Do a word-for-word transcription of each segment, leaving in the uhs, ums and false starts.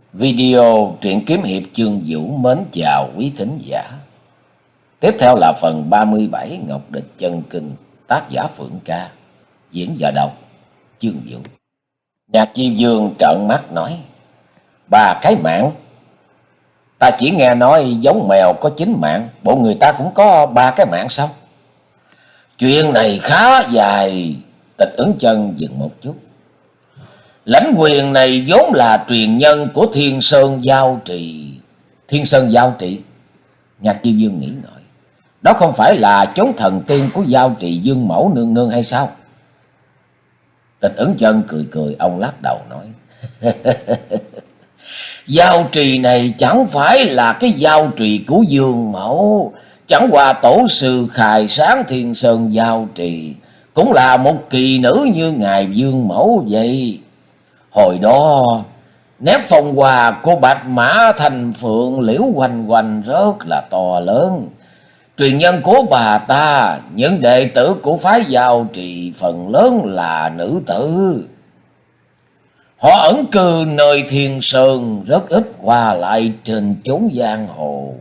Video truyện kiếm hiệp Chương Vũ mến chào quý thính giả. Tiếp theo là phần ba mươi bảy Ngọc Địch Chân Kinh, tác giả Phượng Ca, diễn và đọc Chương Vũ. Nhạc Chi Vương trợn mắt nói: Ba cái mạng? Ta chỉ nghe nói giống mèo có chín mạng, bộ người ta cũng có ba cái mạng sao? Chuyện này khá dài. Tịch Ứng Chân dừng một chút. Lãnh quyền này vốn là truyền nhân của Thiên Sơn Giao Trì. Thiên Sơn Giao Trì? Nhạc Chi Vương nghĩ ngợi. Đó không phải là chốn thần tiên của Giao Trì Dương Mẫu nương nương hay sao? Tịch Ứng Chân cười cười, ông lắc đầu nói: Giao Trì này chẳng phải là cái Giao Trì của Dương Mẫu, chẳng qua tổ sư khai sáng Thiên Sơn Giao Trì cũng là một kỳ nữ như ngài Dương Mẫu vậy. Hồi đó nét phong hoa của Bạch Mã Thành Phượng liễu quanh quanh rất là to lớn. Truyền nhân của bà ta, những đệ tử của phái Giao Trì phần lớn là nữ tử. Họ ẩn cư nơi Thiên Sơn, rất ít qua lại trên chốn giang hồ.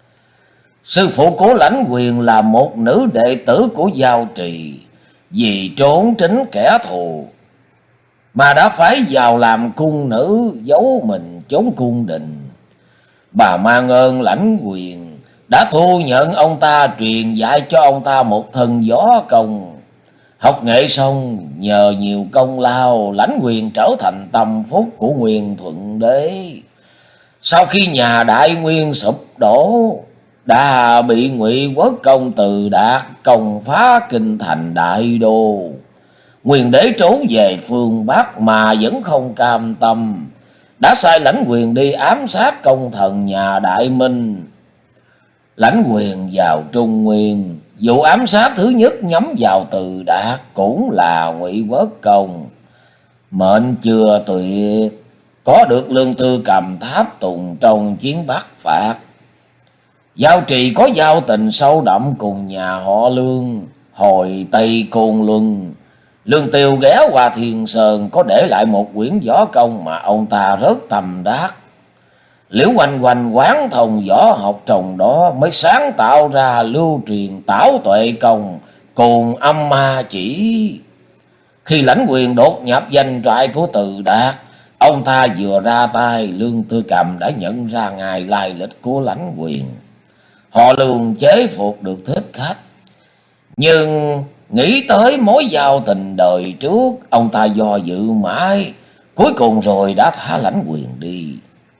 Sư phụ của Lãnh Quyền là một nữ đệ tử của Giao Trì, vì trốn tránh kẻ thù mà đã phải vào làm cung nữ, giấu mình trốn cung đình. Bà mang ơn Lãnh Quyền đã thu nhận ông ta, truyền dạy cho ông ta một thần võ công. Học nghệ xong, nhờ nhiều công lao, Lãnh Quyền trở thành tâm phúc của Nguyên Thuận Đế. Sau khi nhà Đại Nguyên sụp đổ, đã bị Ngụy Quốc công Từ Đạt công phá kinh thành Đại Đô. Nguyên đế trốn về phương Bắc mà vẫn không cam tâm, đã sai Lãnh Quyền đi ám sát công thần nhà Đại Minh. Lãnh Quyền vào Trung Nguyên, vụ ám sát thứ nhất nhắm vào Từ Đạt cũng là Ngụy Quốc công. Mệnh chưa tuyệt, có được Lương Tư Cầm tháp tùng trong chiến Bắc phạt. Giao Trì có giao tình sâu đậm cùng nhà họ Lương hồi Tây Côn Luân. Lương Tiêu ghé qua Thiên Sơn có để lại một quyển võ công mà ông ta rất tâm đắc. Liễu quanh quanh quán thông võ học trong đó mới sáng tạo ra lưu truyền Tảo Tuệ công cùng Âm Ma Chỉ. Khi Lãnh Quyền đột nhập doanh trại của Từ Đạt, ông ta vừa ra tay, Lương Tư Cầm đã nhận ra ngài lai lịch của Lãnh Quyền. Họ Lương chế phục được thích khách, nhưng nghĩ tới mối giao tình đời trước, ông ta do dự mãi, cuối cùng rồi đã thả Lãnh Quyền đi.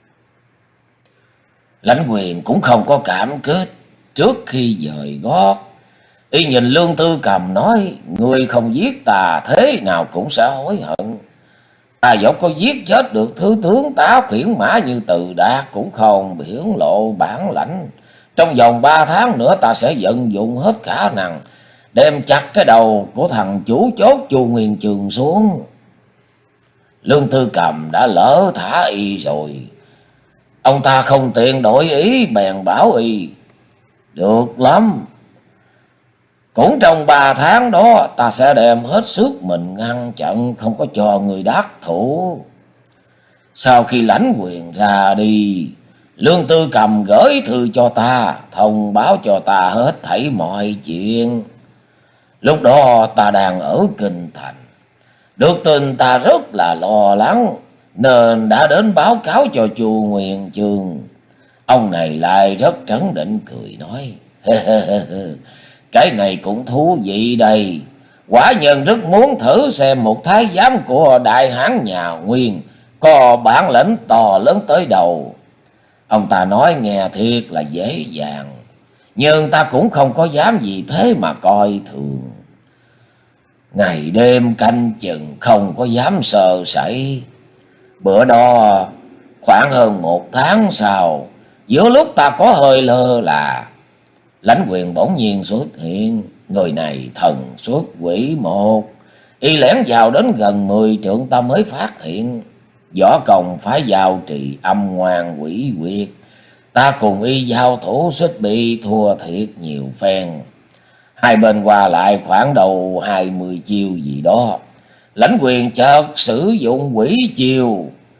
Lãnh Quyền cũng không có cảm kích. Trước khi dời gót, y nhìn Lương Tư Cầm nói: Ngươi không giết ta thế nào cũng sẽ hối hận. Ta dẫu có giết chết được thứ tướng tá khuyển mã như Từ Đạt cũng không biểu lộ bản lãnh. Trong vòng ba tháng nữa ta sẽ vận dụng hết khả năng đem chặt cái đầu của thằng chủ chốt Chu Nguyên Trường xuống. Lương Tư Cầm đã lỡ thả y rồi. Ông ta không tiện đổi ý, bèn bảo y: Được lắm, cũng trong ba tháng đó ta sẽ đem hết sức mình ngăn chặn, không có cho người đắc thủ. Sau khi Lãnh Quyền ra đi, Lương Tư Cầm gửi thư cho ta, thông báo cho ta hết thảy mọi chuyện. Lúc đó ta đang ở Kinh Thành, được tin ta rất là lo lắng, nên đã đến báo cáo cho Chu Nguyên Chương. Ông này lại rất trấn định cười nói: Cái này cũng thú vị đây. Quả nhân rất muốn thử xem một thái giám của đại hán nhà Nguyên có bản lĩnh to lớn tới đầu. Ông ta nói nghe thiệt là dễ dàng, nhưng ta cũng không có dám gì thế mà coi thường. Ngày đêm canh chừng, không có dám sơ sẩy. Bữa đó khoảng hơn một tháng sau, giữa lúc ta có hơi lơ là, Lãnh Quyền bỗng nhiên xuất hiện. Người này thần xuất quỷ một, y lẻn vào đến gần mười trượng ta mới phát hiện. Võ công phái Giao Trì âm ngoan quỷ quyệt, ta cùng y giao thủ suýt bị thua thiệt nhiều phen. Hai bên qua lại khoảng đầu hai mươi chiêu gì đó. Lãnh Quyền chợt sử dụng quỷ chiêu,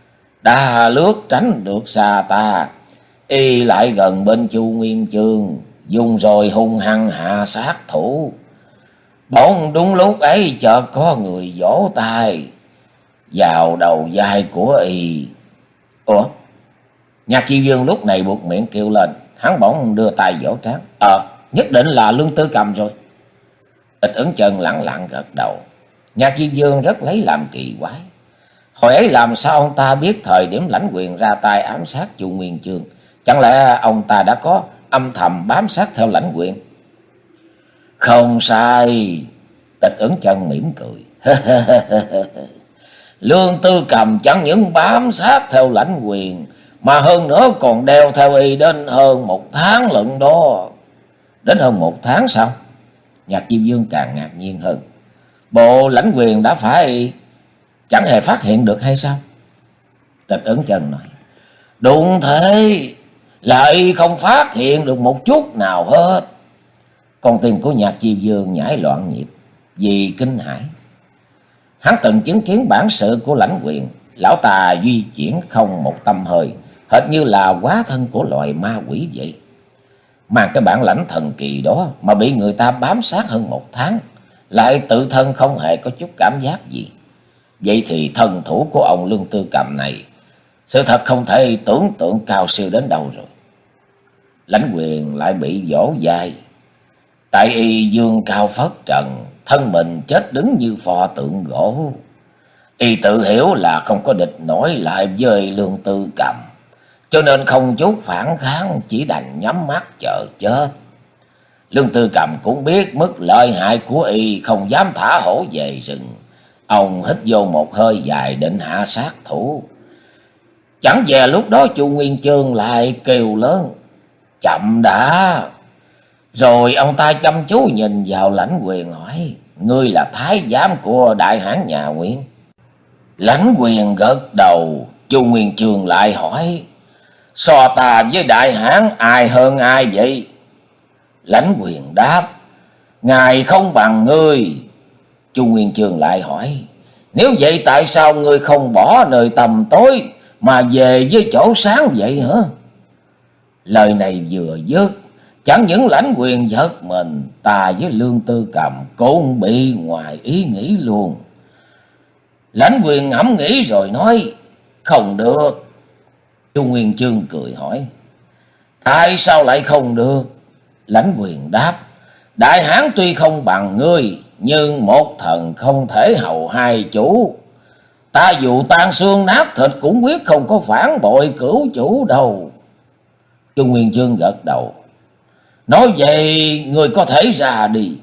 đã lướt tránh được xa ta, y lại gần bên Chu Nguyên Chương, dùng rồi hung hăng hạ sát thủ. Bỗng đúng lúc ấy chợt có người vỗ tay vào đầu vai của y. Ủa? Nhạc Chi Dương lúc này buột miệng kêu lên, hắn bỗng đưa tay vỗ trán. Ờ, nhất định là Lương Tư Cầm rồi. Tịch Ẩn Chân lặng lặng gật đầu. Nhạc Chi Dương rất lấy làm kỳ quái. Hồi ấy làm sao ông ta biết thời điểm Lãnh Quyền ra tay ám sát Chu Nguyên Chương? Chẳng lẽ ông ta đã có âm thầm bám sát theo Lãnh Quyền? Không sai. Tịch Ẩn Chân mỉm cười. Lương Tư Cầm chẳng những bám sát theo Lãnh Quyền, mà hơn nữa còn đeo theo y đến hơn một tháng lận đó. Đến hơn một tháng sao? Nhạc Diêm Dương càng ngạc nhiên hơn. Bộ Lãnh Quyền đã phải chẳng hề phát hiện được hay sao? Tịch Ẩn Chân nói. Đúng thế, là y không phát hiện được một chút nào hết. Con tim của Nhạc Diêm Dương nhảy loạn nhịp vì kinh hãi. Hắn từng chứng kiến bản sự của Lãnh Quyền, lão ta di chuyển không một tăm hơi, hệt như là hóa thân của loài ma quỷ vậy. Mang cái bản lãnh thần kỳ đó mà bị người ta bám sát hơn một tháng, lại tự thân không hề có chút cảm giác gì. Vậy thì thần thủ của ông Lương Tư Cầm này, sự thật không thể tưởng tượng cao siêu đến đâu rồi. Lãnh Quyền lại bị vỗ vai, tại y dương cao phất trần, thân mình chết đứng như pho tượng gỗ. Y tự hiểu là không có địch nổi lại với Lương Tư Cầm, cho nên không chút phản kháng, chỉ đành nhắm mắt chờ chết. Lương Tư Cầm cũng biết mức lợi hại của y, không dám thả hổ về rừng. Ông hít vô một hơi dài định hạ sát thủ. Chẳng dè lúc đó Chu Nguyên Chương lại kêu lớn, chậm đã. Rồi ông ta chăm chú nhìn vào Lãnh Quyền hỏi, ngươi là thái giám của đại hán nhà Nguyên? Lãnh Quyền gật đầu. Chu Nguyên Chương lại hỏi, so ta với đại hán ai hơn ai vậy? Lãnh Quyền đáp, ngài không bằng ngươi. Chu Nguyên Chương lại hỏi, nếu vậy tại sao ngươi không bỏ nơi tầm tối mà về với chỗ sáng vậy hả? Lời này vừa dứt, chẳng những Lãnh Quyền giật mình, ta với Lương Tư Cầm cũng bị ngoài ý nghĩ luôn. Lãnh Quyền ngẫm nghĩ rồi nói, không được. Chu Nguyên Chương cười hỏi, tại sao lại không được? Lãnh Quyền đáp, đại hán tuy không bằng ngươi, nhưng một thần không thể hầu hai chủ. Ta dù tan xương nát thịt cũng quyết không có phản bội cửu chủ đâu. Chu Nguyên Chương gật đầu. Nói vậy người có thể ra đi.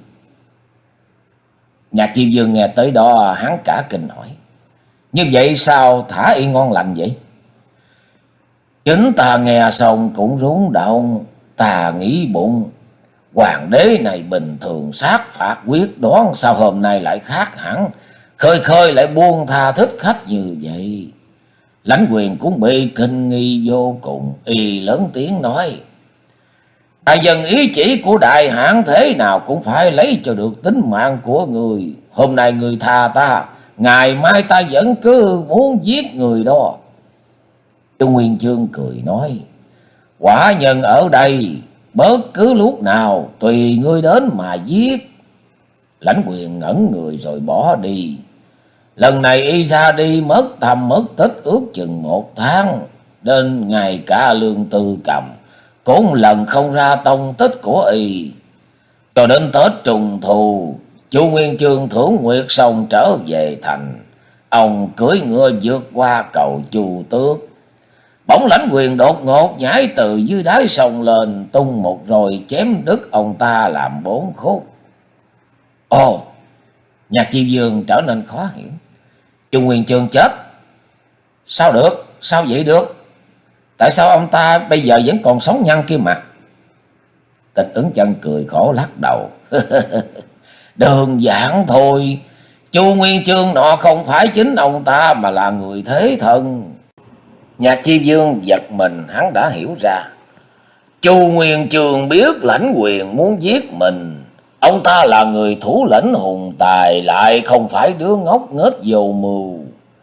Nhạc Diêm Dương nghe tới đó hắn cả kinh hỏi, như vậy sao thả y ngon lành vậy? Chính ta nghe xong cũng rúng động. Ta nghĩ bụng, hoàng đế này bình thường sát phạt quyết đoán, sao hôm nay lại khác hẳn, khơi khơi lại buông tha thích khách như vậy. Lãnh Quyền cũng bị kinh nghi vô cùng, y lớn tiếng nói, đại dân ý chỉ của đại hãn thế nào cũng phải lấy cho được tính mạng của người. Hôm nay người tha ta, ngày mai ta vẫn cứ muốn giết người đó. Chu Nguyên Chương cười nói, quả nhân ở đây, bất cứ lúc nào tùy ngươi đến mà giết. Lãnh Quyền ngẩn người rồi bỏ đi. Lần này y ra đi mất tầm mất tích ước chừng một tháng, đến ngày cả Lương Tư Cầm cũng lần không ra tông tích của y. Cho đến Tết Trùng Thu, Chu Nguyên Chương thưởng nguyệt xong trở về thành. Ông cưỡi ngựa vượt qua cầu Chu Tước. Bỗng Lãnh Quyền đột ngột nhảy từ dưới đáy sông lên, tung một rồi chém đứt ông ta làm bốn khúc. Ồ, Nhạc Diêm Dương trở nên khó hiểu. Chu Nguyên Chương chết? Sao được? Sao vậy được? Tại sao ông ta bây giờ vẫn còn sống nhăn kia mà? Tịch Ẩn Chân cười khổ lắc đầu. Đơn giản thôi, Chu Nguyên Chương nọ không phải chính ông ta mà là người thế thân. Nhạc Chi Dương giật mình, hắn đã hiểu ra. Chu Nguyên Chương biết Lãnh Quyền muốn giết mình. Ông ta là người thủ lĩnh hùng tài, lại không phải đứa ngốc nghếch vô mưu.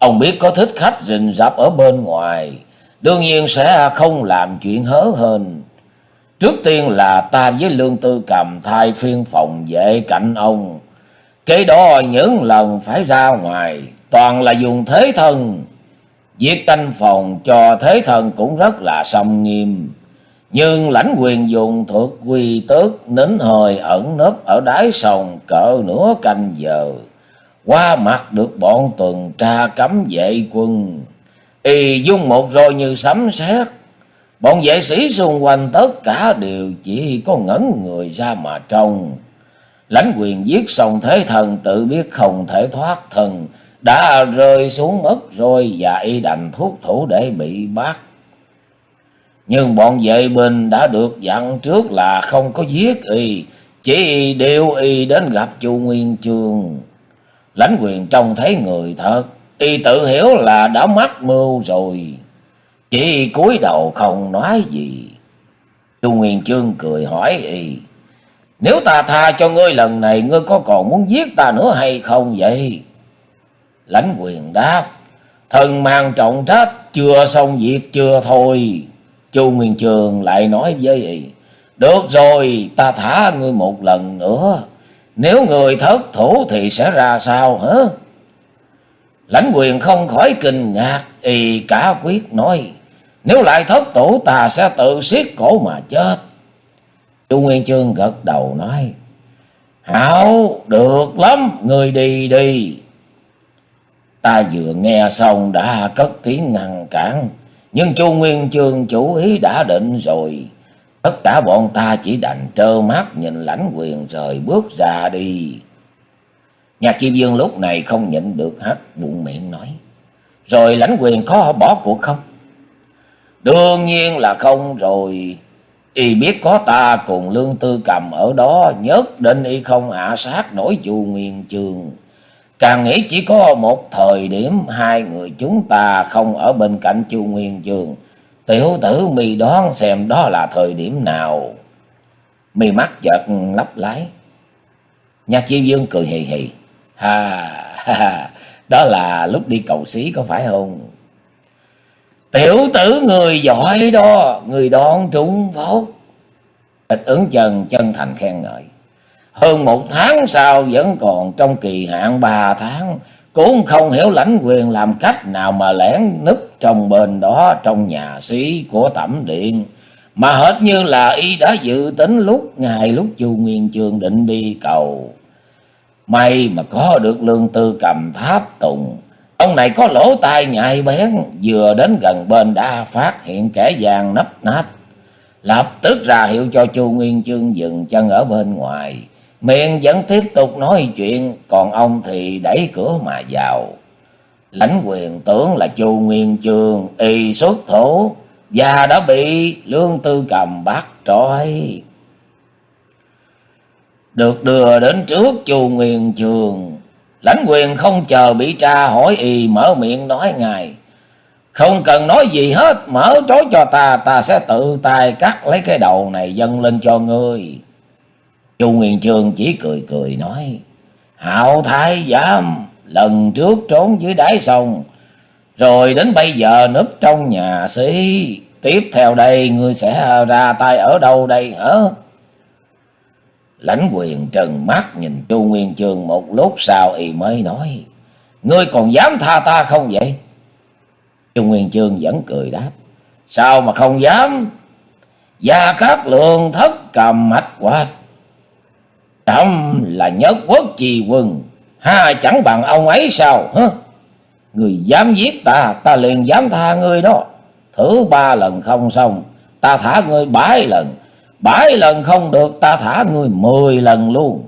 Ông biết có thích khách rình rập ở bên ngoài, đương nhiên sẽ không làm chuyện hớ hênh. Trước tiên là ta với Lương Tư Cầm thay phiên phòng vệ cạnh ông. Kế đó những lần phải ra ngoài toàn là dùng thế thân. Việc canh phòng cho thế thân cũng rất là xâm nghiêm. Nhưng lãnh quyền dùng thuật quy tước nín hơi ẩn nấp ở đáy sông cỡ nửa canh giờ, qua mặt được bọn tuần tra cấm vệ quân. Y dung một rồi như sấm sét, bọn vệ sĩ xung quanh tất cả đều chỉ có ngẩn người ra mà trông. Lãnh quyền giết xong thế thần tự biết không thể thoát thân, đã rơi xuống ngất rồi và y đành thúc thủ để bị bắt. Nhưng bọn vệ binh đã được dặn trước là không có giết y, chỉ điều y đến gặp Chu Nguyên Chương. Lãnh quyền trông thấy người thật, y tự hiểu là đã mắc mưu rồi, chỉ cúi đầu không nói gì. Chu Nguyên Chương cười hỏi y: nếu ta tha cho ngươi lần này, ngươi có còn muốn giết ta nữa hay không vậy? Lãnh quyền đáp: thần mang trọng trách, chưa xong việc chưa thôi. Chu Nguyên Chương lại nói với y: được rồi, ta thả ngươi một lần nữa, nếu người thất thủ thì sẽ ra sao hả? Lãnh quyền không khỏi kinh ngạc, y cả quyết nói: nếu lại thất thủ, ta sẽ tự siết cổ mà chết. Chu Nguyên Chương gật đầu nói: hảo, được lắm, người đi đi. Ta vừa nghe xong đã cất tiếng ngăn cản, nhưng Chu Nguyên Chương chủ ý đã định rồi. Tất cả bọn ta chỉ đành trơ mắt nhìn lãnh quyền rời bước ra đi. Nhạc Chi Vương lúc này không nhịn được hất buông miệng nói: rồi lãnh quyền có bỏ cuộc không? Đương nhiên là không rồi. Y biết có ta cùng Lương Tư Cầm ở đó, nhất định y không hạ sát nổi Chu Nguyên Chương. Càng nghĩ chỉ có một thời điểm hai người chúng ta không ở bên cạnh Chu Nguyên Chương. Tiểu tử mi đoán xem đó là thời điểm nào? Mi mắt chợt lấp lái. Nhạc Chi Vương cười hì hì: ha ha ha, đó là lúc đi cầu xí có phải không? Tiểu tử người giỏi đó, người đoán trúng phốt. Địch Ứng Chân chân thành khen ngợi: hơn một tháng sau vẫn còn trong kỳ hạn ba tháng, cũng không hiểu lãnh quyền làm cách nào mà lẻn núp trong bên đó trong nhà xí của Tẩm Điện, mà hệt như là y đã dự tính lúc ngày lúc Chu Nguyên Chương định đi cầu. May mà có được Lương Tư Cầm tháp tùng, ông này có lỗ tai nhạy bén, vừa đến gần bên đã phát hiện kẻ gian nấp nách, lập tức ra hiệu cho Chu Nguyên Chương dừng chân ở bên ngoài. Miệng vẫn tiếp tục nói chuyện, còn ông thì đẩy cửa mà vào. Lãnh quyền tưởng là Chu Nguyên Chương y xuất thủ và đã bị Lương Tư Cầm bắt trói. Được đưa đến trước Chu Nguyên Chương, lãnh quyền không chờ bị tra hỏi y mở miệng nói ngay: không cần nói gì hết, mở trói cho ta, ta sẽ tự tay cắt lấy cái đầu này dâng lên cho ngươi. Chu Nguyên Chương chỉ cười cười nói: hạo thái giám, lần trước trốn dưới đáy sông, rồi đến bây giờ núp trong nhà xí, tiếp theo đây ngươi sẽ ra tay ở đâu đây hả? Lãnh quyền trừng mắt nhìn Chu Nguyên Chương một lúc sau y mới nói: ngươi còn dám tha ta không vậy? Chu Nguyên Chương vẫn cười đáp: sao mà không dám? Gia Cát Lượng thất cầm mạch quạt, trẫm là nhất quốc chi quân, ha chẳng bằng ông ấy sao hả? Người dám giết ta, ta liền dám tha ngươi đó. Thử ba lần không xong, ta thả ngươi bảy lần. Bảy lần không được, ta thả ngươi mười lần luôn.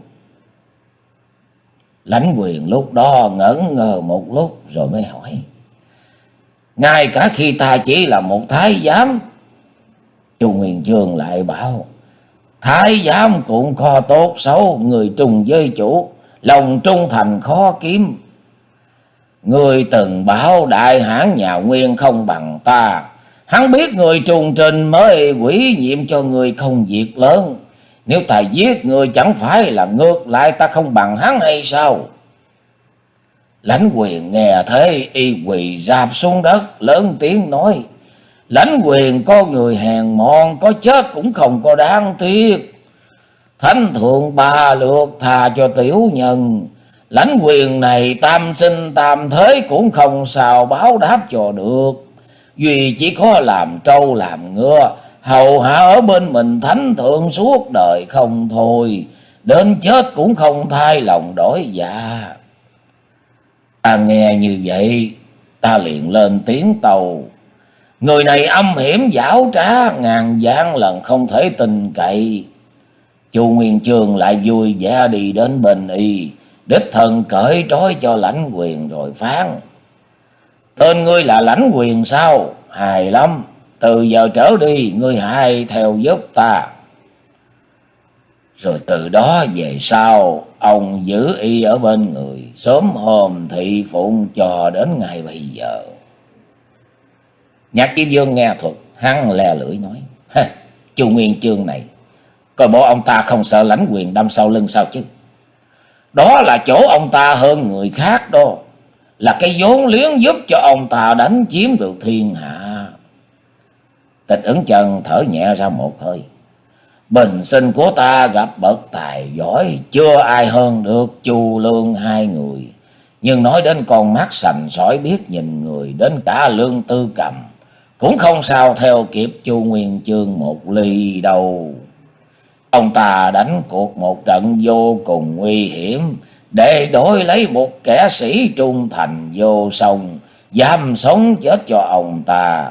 Lãnh quyền lúc đó ngẩn ngơ một lúc rồi mới hỏi: ngay cả khi ta chỉ là một thái giám? Chu Nguyên Chương lại bảo: thái giám cũng có tốt xấu, người trung với chủ, lòng trung thành khó kiếm. Người từng bảo đại hãn nhà Nguyên không bằng ta, hắn biết người trùng trình mới quỷ nhiệm cho người không việc lớn. Nếu ta giết người chẳng phải là ngược lại ta không bằng hắn hay sao? Lãnh Quyền nghe thế y quỳ rạp xuống đất lớn tiếng nói: Lãnh Quyền có người hèn mọn, có chết cũng không có đáng tiếc. Thánh thượng ba lượt tha cho tiểu nhân, Lãnh Quyền này tam sinh tam thế cũng không sao báo đáp cho được. Duy chỉ có làm trâu làm ngựa, hầu hạ ở bên mình thánh thượng suốt đời không thôi, đến chết cũng không thay lòng đổi dạ. Ta nghe như vậy, ta liền lên tiếng tâu: Người này âm hiểm giảo trá, ngàn vạn lần không thể tin cậy. Chu Nguyên Chương lại vui vẻ đi đến bên y, đích thân cởi trói cho Lãnh Quyền rồi phán: Tên ngươi là Lãnh Quyền sao? Hài lắm, từ giờ trở đi ngươi hãy theo giúp ta. Rồi từ đó về sau, ông giữ y ở bên người, sớm hôm thị phụng cho đến ngày bây giờ. Nhạc Chi Vương nghe thuật, hắn le lưỡi nói: Chu Nguyên Chương này, coi bộ ông ta không sợ Lãnh Quyền đâm sau lưng sao chứ? Đó là chỗ ông ta hơn người khác đó, là cái vốn liếng giúp cho ông ta đánh chiếm được thiên hạ. Tịch Ứng Chân thở nhẹ ra một hơi: Bình sinh của ta gặp bậc tài giỏi, chưa ai hơn được Chu Lương hai người. Nhưng nói đến con mắt sành sỏi biết nhìn người, đến cả Lương Tư Cầm cũng không sao theo kịp Chu Nguyên Chương một ly đâu. Ông ta đánh cuộc một trận vô cùng nguy hiểm, để đổi lấy một kẻ sĩ trung thành vô song, dám sống chết cho ông ta.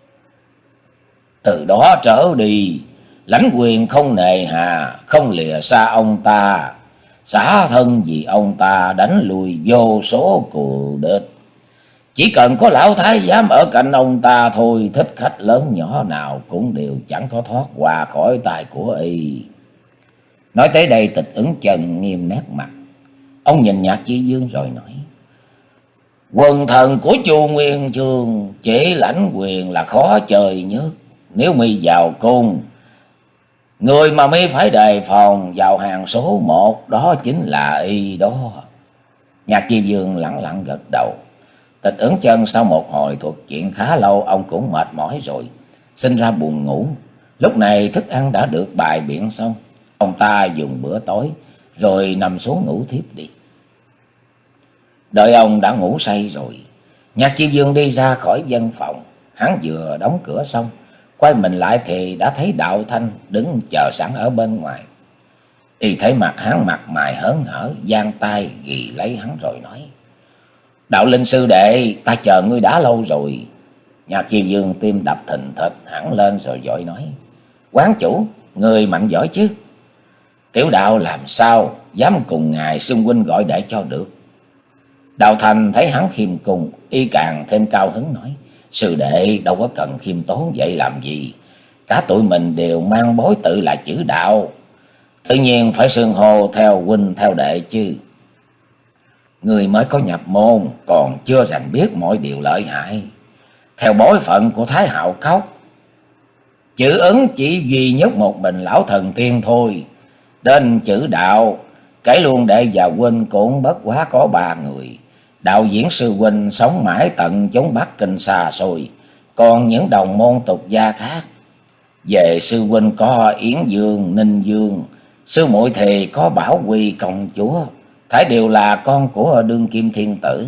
Từ đó trở đi, Lãnh Quyền không nề hà, không lìa xa ông ta, xả thân vì ông ta đánh lùi vô số cừu địch. Chỉ cần có lão thái giám ở cạnh ông ta thôi, thích khách lớn nhỏ nào cũng đều chẳng có thoát qua khỏi tay của y. Nói tới đây, Tịch Ứng Chân nghiêm nét mặt. Ông nhìn Nhạc Chi Vương rồi nói: Quần thần của Chu Nguyên Chương chỉ Lãnh Quyền là khó chơi nhất. Nếu mi vào cung, người mà mi phải đề phòng vào hàng số một, đó chính là y đó. Nhạc Chi Vương lặng lặng gật đầu. Tịch Ứng Chân sau một hồi thuật chuyện khá lâu, ông cũng mệt mỏi rồi, sinh ra buồn ngủ. Lúc này thức ăn đã được bày biện xong, ông ta dùng bữa tối rồi nằm xuống ngủ thiếp đi. Đợi ông đã ngủ say rồi, Nhạc Chi Vương đi ra khỏi văn phòng. Hắn vừa đóng cửa xong, quay mình lại thì đã thấy Đạo Thanh đứng chờ sẵn ở bên ngoài. Y thấy mặt hắn mặt mày hớn hở, giang tay ghi lấy hắn rồi nói: Đạo Linh sư đệ, ta chờ ngươi đã lâu rồi. Nhạc Chi Vương tim đập thình thịch hẳn lên rồi vội nói: Quán chủ, ngươi mạnh giỏi chứ? Tiểu đạo làm sao dám cùng ngài xưng huynh gọi đệ cho được. Đạo Thanh thấy hắn khiêm cung, y càng thêm cao hứng nói: Sư đệ đâu có cần khiêm tốn vậy làm gì, cả tụi mình đều mang bối tự là chữ đạo, tự nhiên phải xưng hô theo huynh theo đệ chứ. Người mới có nhập môn, còn chưa rành biết mọi điều lợi hại. Theo bối phận của Thái Hạo Cốc, chữ ứng chỉ duy nhất một mình lão thần tiên thôi. Đến chữ đạo, kể luôn đệ và huynh cũng bất quá có ba người. Đạo diễn sư huynh sống mãi tận chốn Bắc Kinh xa xôi, còn những đồng môn tục gia khác. Về sư huynh có Yến Dương, Ninh Dương, sư muội thì có Bảo Quy công chúa, thảy đều là con của đương kim thiên tử.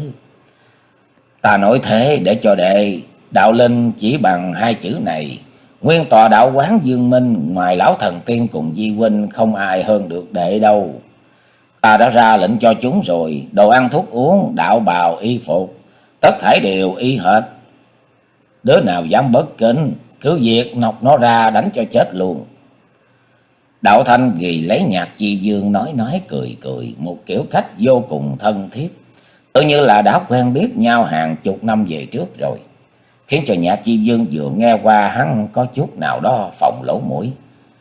Ta nói thế để cho đệ đạo linh chỉ bằng hai chữ này. Nguyên tòa đạo quán Dương Minh, ngoài lão thần tiên cùng Di huynh không ai hơn được đệ đâu. Ta đã ra lệnh cho chúng rồi, đồ ăn thuốc uống, đạo bào y phục, tất thảy đều y hệt. Đứa nào dám bất kính, cứ việc nọc nó ra đánh cho chết luôn. Đạo Thanh ghi lấy Nhạc Chi Vương nói nói cười cười, một kiểu cách vô cùng thân thiết, tự như là đã quen biết nhau hàng chục năm về trước rồi, khiến cho Nhạc Chi Vương vừa nghe qua hắn có chút nào đó phồng lỗ mũi.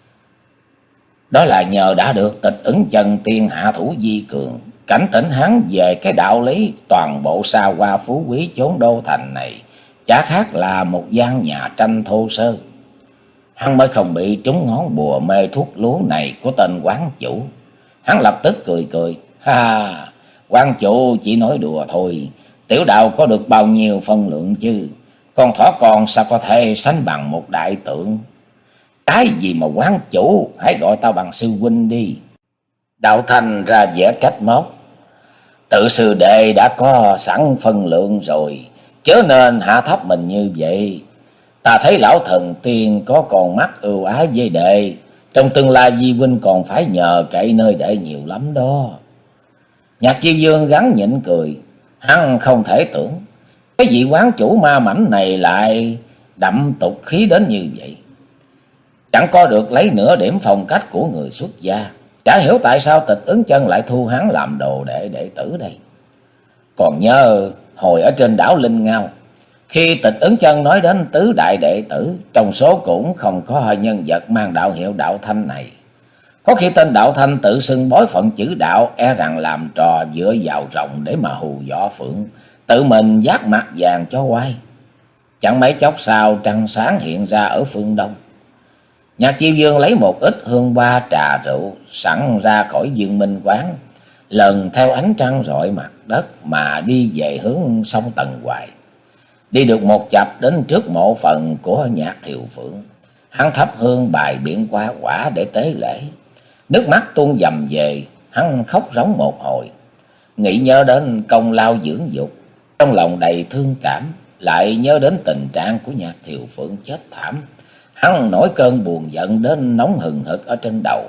Đó là nhờ đã được Tịch Ứng Chân tiên hạ thủ vi cường, cảnh tỉnh hắn về cái đạo lý toàn bộ xa hoa phú quý chốn đô thành này chả khác là một gian nhà tranh thô sơ. Hắn mới không bị trúng ngón bùa mê thuốc lúa này của tên quán chủ. Hắn lập tức cười cười: Ha, Quan chủ chỉ nói đùa thôi, tiểu đạo có được bao nhiêu phân lượng chứ, con thỏ con sao có thể sánh bằng một đại tượng. Cái gì mà quán chủ, hãy gọi tao bằng sư huynh đi. Đạo Thanh ra vẻ trách móc. Tự sư đệ đã có sẵn phân lượng rồi, chớ nên hạ thấp mình như vậy. Ta thấy lão thần tiên có còn mắt ưu ái với đệ, trong tương lai di huynh còn phải nhờ cậy nơi đệ nhiều lắm đó. Nhạc Chiêu Dương gắn nhịn cười, hắn không thể tưởng cái vị quán chủ ma mảnh này lại đậm tục khí đến như vậy. Chẳng có được lấy nửa điểm phong cách của người xuất gia. Chả hiểu tại sao Tịch Ứng Chân lại thu hắn làm đồ đệ đệ tử đây. Còn nhớ hồi ở trên đảo Linh Ngao, khi Tịch Ứng Chân nói đến tứ đại đệ tử, trong số cũng không có nhân vật mang đạo hiệu Đạo Thanh này. Có khi tên Đạo Thanh tự xưng bối phận chữ đạo, e rằng làm trò dựa vào rồng để mà hù dọa Phượng, tự mình vác mặt vàng cho quay. Chẳng mấy chốc sau trăng sáng hiện ra ở phương đông. Nhạc Chiêu Dương lấy một ít hương ba trà rượu sẵn ra khỏi Dương Minh quán, lần theo ánh trăng rọi mặt đất mà đi về hướng sông Tần Hoài. Đi được một chập đến trước mộ phần của Nhạc Thiều Phượng, hắn thắp hương bài biện qua quả để tế lễ. Nước mắt tuôn dầm về, hắn khóc rống một hồi, nghĩ nhớ đến công lao dưỡng dục, trong lòng đầy thương cảm, lại nhớ đến tình trạng của Nhạc Thiều Phượng chết thảm. Hắn nổi cơn buồn giận đến nóng hừng hực ở trên đầu.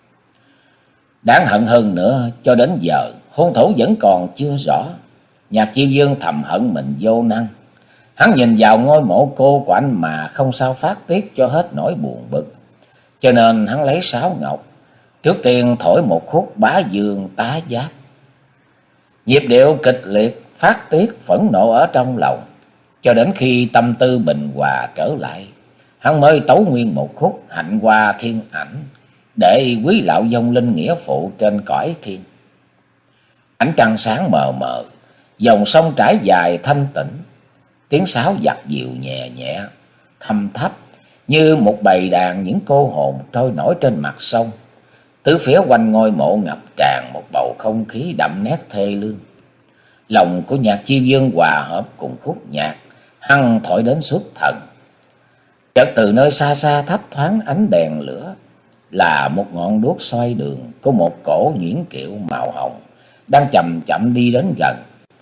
Đáng hận hơn nữa, cho đến giờ hung thủ vẫn còn chưa rõ. Nhạc Chiêu Dương thầm hận mình vô năng. Hắn nhìn vào ngôi mộ cô của anh mà không sao phát tiết cho hết nỗi buồn bực. Cho nên hắn lấy sáo ngọc, trước tiên thổi một khúc Bá Dương Tá Giáp. Nhịp điệu kịch liệt phát tiết phẫn nộ ở trong lòng. Cho đến khi tâm tư bình hòa trở lại, hắn mới tấu nguyên một khúc Hạnh Hoa Thiên Ảnh để quý lão vong linh nghĩa phụ trên cõi thiên. Ánh trăng sáng mờ mờ, dòng sông trải dài thanh tĩnh, tiếng sáo giặt dịu nhẹ nhẹ, thâm thấp như một bầy đàn những cô hồn trôi nổi trên mặt sông. Tứ phía quanh ngôi mộ ngập tràn một bầu không khí đậm nét thê lương. Lòng của Nhạc Chiêu Dương hòa hợp cùng khúc nhạc, hăng thổi đến xuất thần. Chợt từ nơi xa xa thấp thoáng ánh đèn lửa, là một ngọn đuốc soi đường của một cổ nhuyễn kiệu màu hồng đang chậm chậm đi đến gần.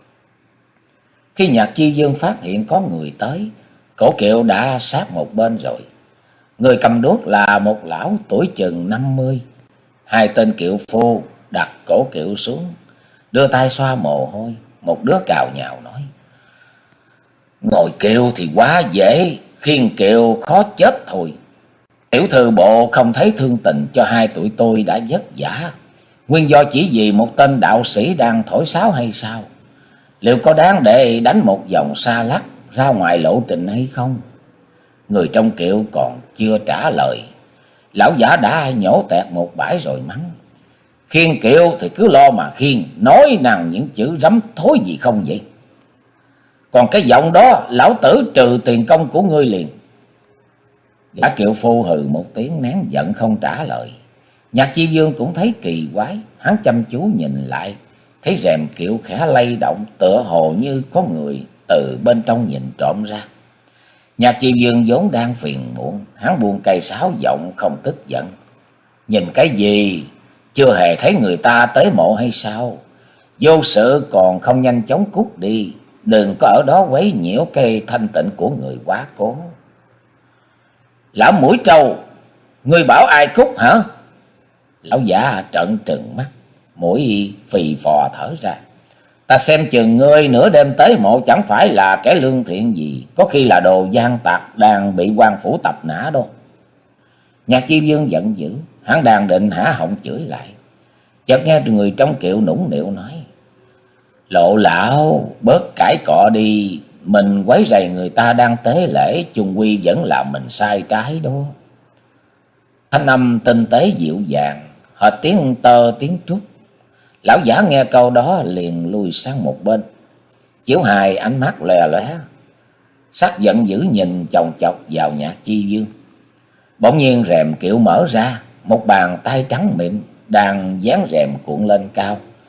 Khi Nhạc Chiêu Dương phát hiện có người tới, cổ kiệu đã sát một bên rồi. Người cầm đuốc là một lão tuổi chừng năm mươi. Hai tên kiệu phu đặt cổ kiệu xuống, đưa tay xoa mồ hôi. Một đứa cào nhào nói: ngồi kiệu thì quá dễ, khiêng kiệu khó chết thôi. Tiểu thư bộ không thấy thương tình cho hai tụi tôi đã vất vả, nguyên do chỉ vì một tên đạo sĩ đang thổi sáo hay sao? Liệu có đáng để đánh một vòng xa lắc ra ngoài lộ trình hay không? Người trong kiệu còn chưa trả lời, lão giả đã nhổ tẹt một bãi rồi mắng: khiêng kiệu thì cứ lo mà khiêng, nói năng những chữ rắm thối gì không vậy? Còn cái giọng đó lão tử trừ tiền công của ngươi liền. Gã kiệu phu hừ một tiếng nén giận không trả lời. Nhạc Chiêu Dương cũng thấy kỳ quái, hắn chăm chú nhìn lại, thấy rèm kiệu khẽ lay động, tựa hồ như có người từ bên trong nhìn trộm ra. Nhạc Chiêu Dương vốn đang phiền muộn, hắn buông cây sáo giọng không tức giận: nhìn cái gì? Chưa hề thấy người ta tới mộ hay sao? Vô sự còn không nhanh chóng cút đi, đừng có ở đó quấy nhiễu cây thanh tịnh của người quá cố. Lão mũi trâu, ngươi bảo ai cút hả? Lão giả trợn trừng mắt, mũi phì phò thở ra: ta xem chừng ngươi nửa đêm tới mộ chẳng phải là kẻ lương thiện gì, có khi là đồ gian tặc đang bị quan phủ tập nã đâu. Nhạc Chiêu Dương giận dữ, hắn đang định hả họng chửi lại, chợt nghe người trong kiệu nũng nịu nói: lộ lão bớt cãi cọ đi, mình quấy rầy người ta đang tế lễ, chung quy vẫn là mình sai trái đó. Thanh âm tinh tế dịu dàng, hệt tiếng tơ tiếng trúc. Lão giả nghe câu đó liền lui sang một bên. Chiếu Hài ánh mắt lòe lóe, sắc giận dữ nhìn chòng chọc vào Nhạc Chiêu Dương. Bỗng nhiên rèm kiệu mở ra, một bàn tay trắng mịn đang dán rèm cuộn lên cao.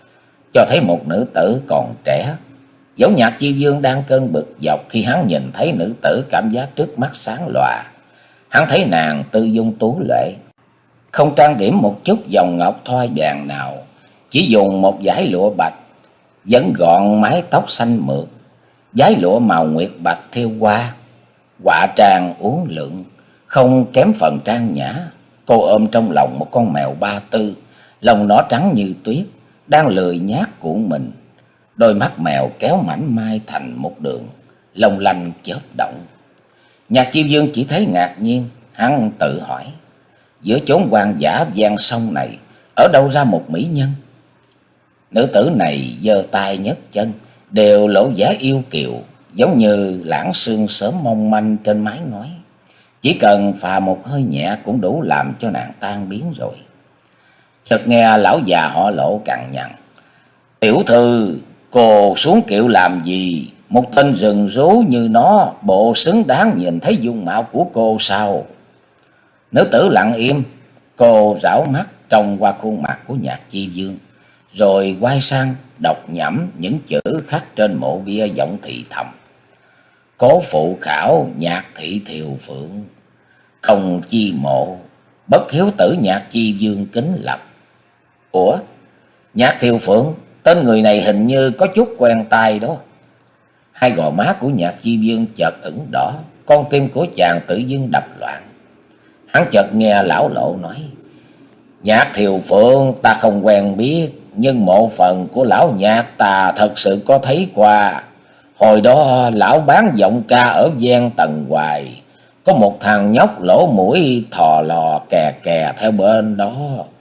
cho thấy một nữ tử còn trẻ. Dẫu Nhạc Chi Vương đang cơn bực dọc, khi hắn nhìn thấy nữ tử, cảm giác trước mắt sáng lòa. Hắn thấy nàng tư dung tú lệ, không trang điểm một chút vòng ngọc thoa vàng nào, chỉ dùng một dải lụa bạch vấn gọn mái tóc xanh mượt, dải lụa màu nguyệt bạch thêu hoa, họa trang uốn lượn, không kém phần trang nhã. Cô ôm trong lòng một con mèo ba tư, lông nó trắng như tuyết, đang lười nhác cuộn mình. Đôi mắt mèo kéo mảnh mai thành một đường, long lanh chớp động. Nhạc Chi Vương chỉ thấy ngạc nhiên, hắn tự hỏi, giữa chốn hoang dã ven sông này, ở đâu ra một mỹ nhân? Nữ tử này giơ tay nhấc chân, đều lộ vẻ yêu kiều, giống như lãng sương sớm mong manh trên mái ngói. Chỉ cần phà một hơi nhẹ cũng đủ làm cho nàng tan biến rồi. Chợt nghe lão già họ Lộ cằn nhằn, tiểu thư, cô xuống kiệu làm gì? Một tên rừng rú như nó, bộ xứng đáng nhìn thấy dung mạo của cô sao? Nữ tử lặng im, cô rảo mắt trông qua khuôn mặt của Nhạc Chi Vương, rồi quay sang đọc nhẩm những chữ khắc trên mộ bia, giọng thì thầm: Cố phụ khảo Nhạc thị Thiều Phượng, không chi mộ, bất hiếu tử Nhạc Chi Vương kính lập. Ủa, Nhạc Thiều Phượng, tên người này hình như có chút quen tai đó. Hai gò má của Nhạc Chi Vương chợt ửng đỏ, con tim của chàng tự dưng đập loạn. Hắn chợt nghe lão Lộ nói: Nhạc Thiều Phượng ta không quen biết, nhưng mộ phần của lão Nhạc ta thật sự có thấy qua. Hồi đó lão bán giọng ca ở ven Tần Hoài, có một thằng nhóc lỗ mũi thò lò kè kè theo bên đó.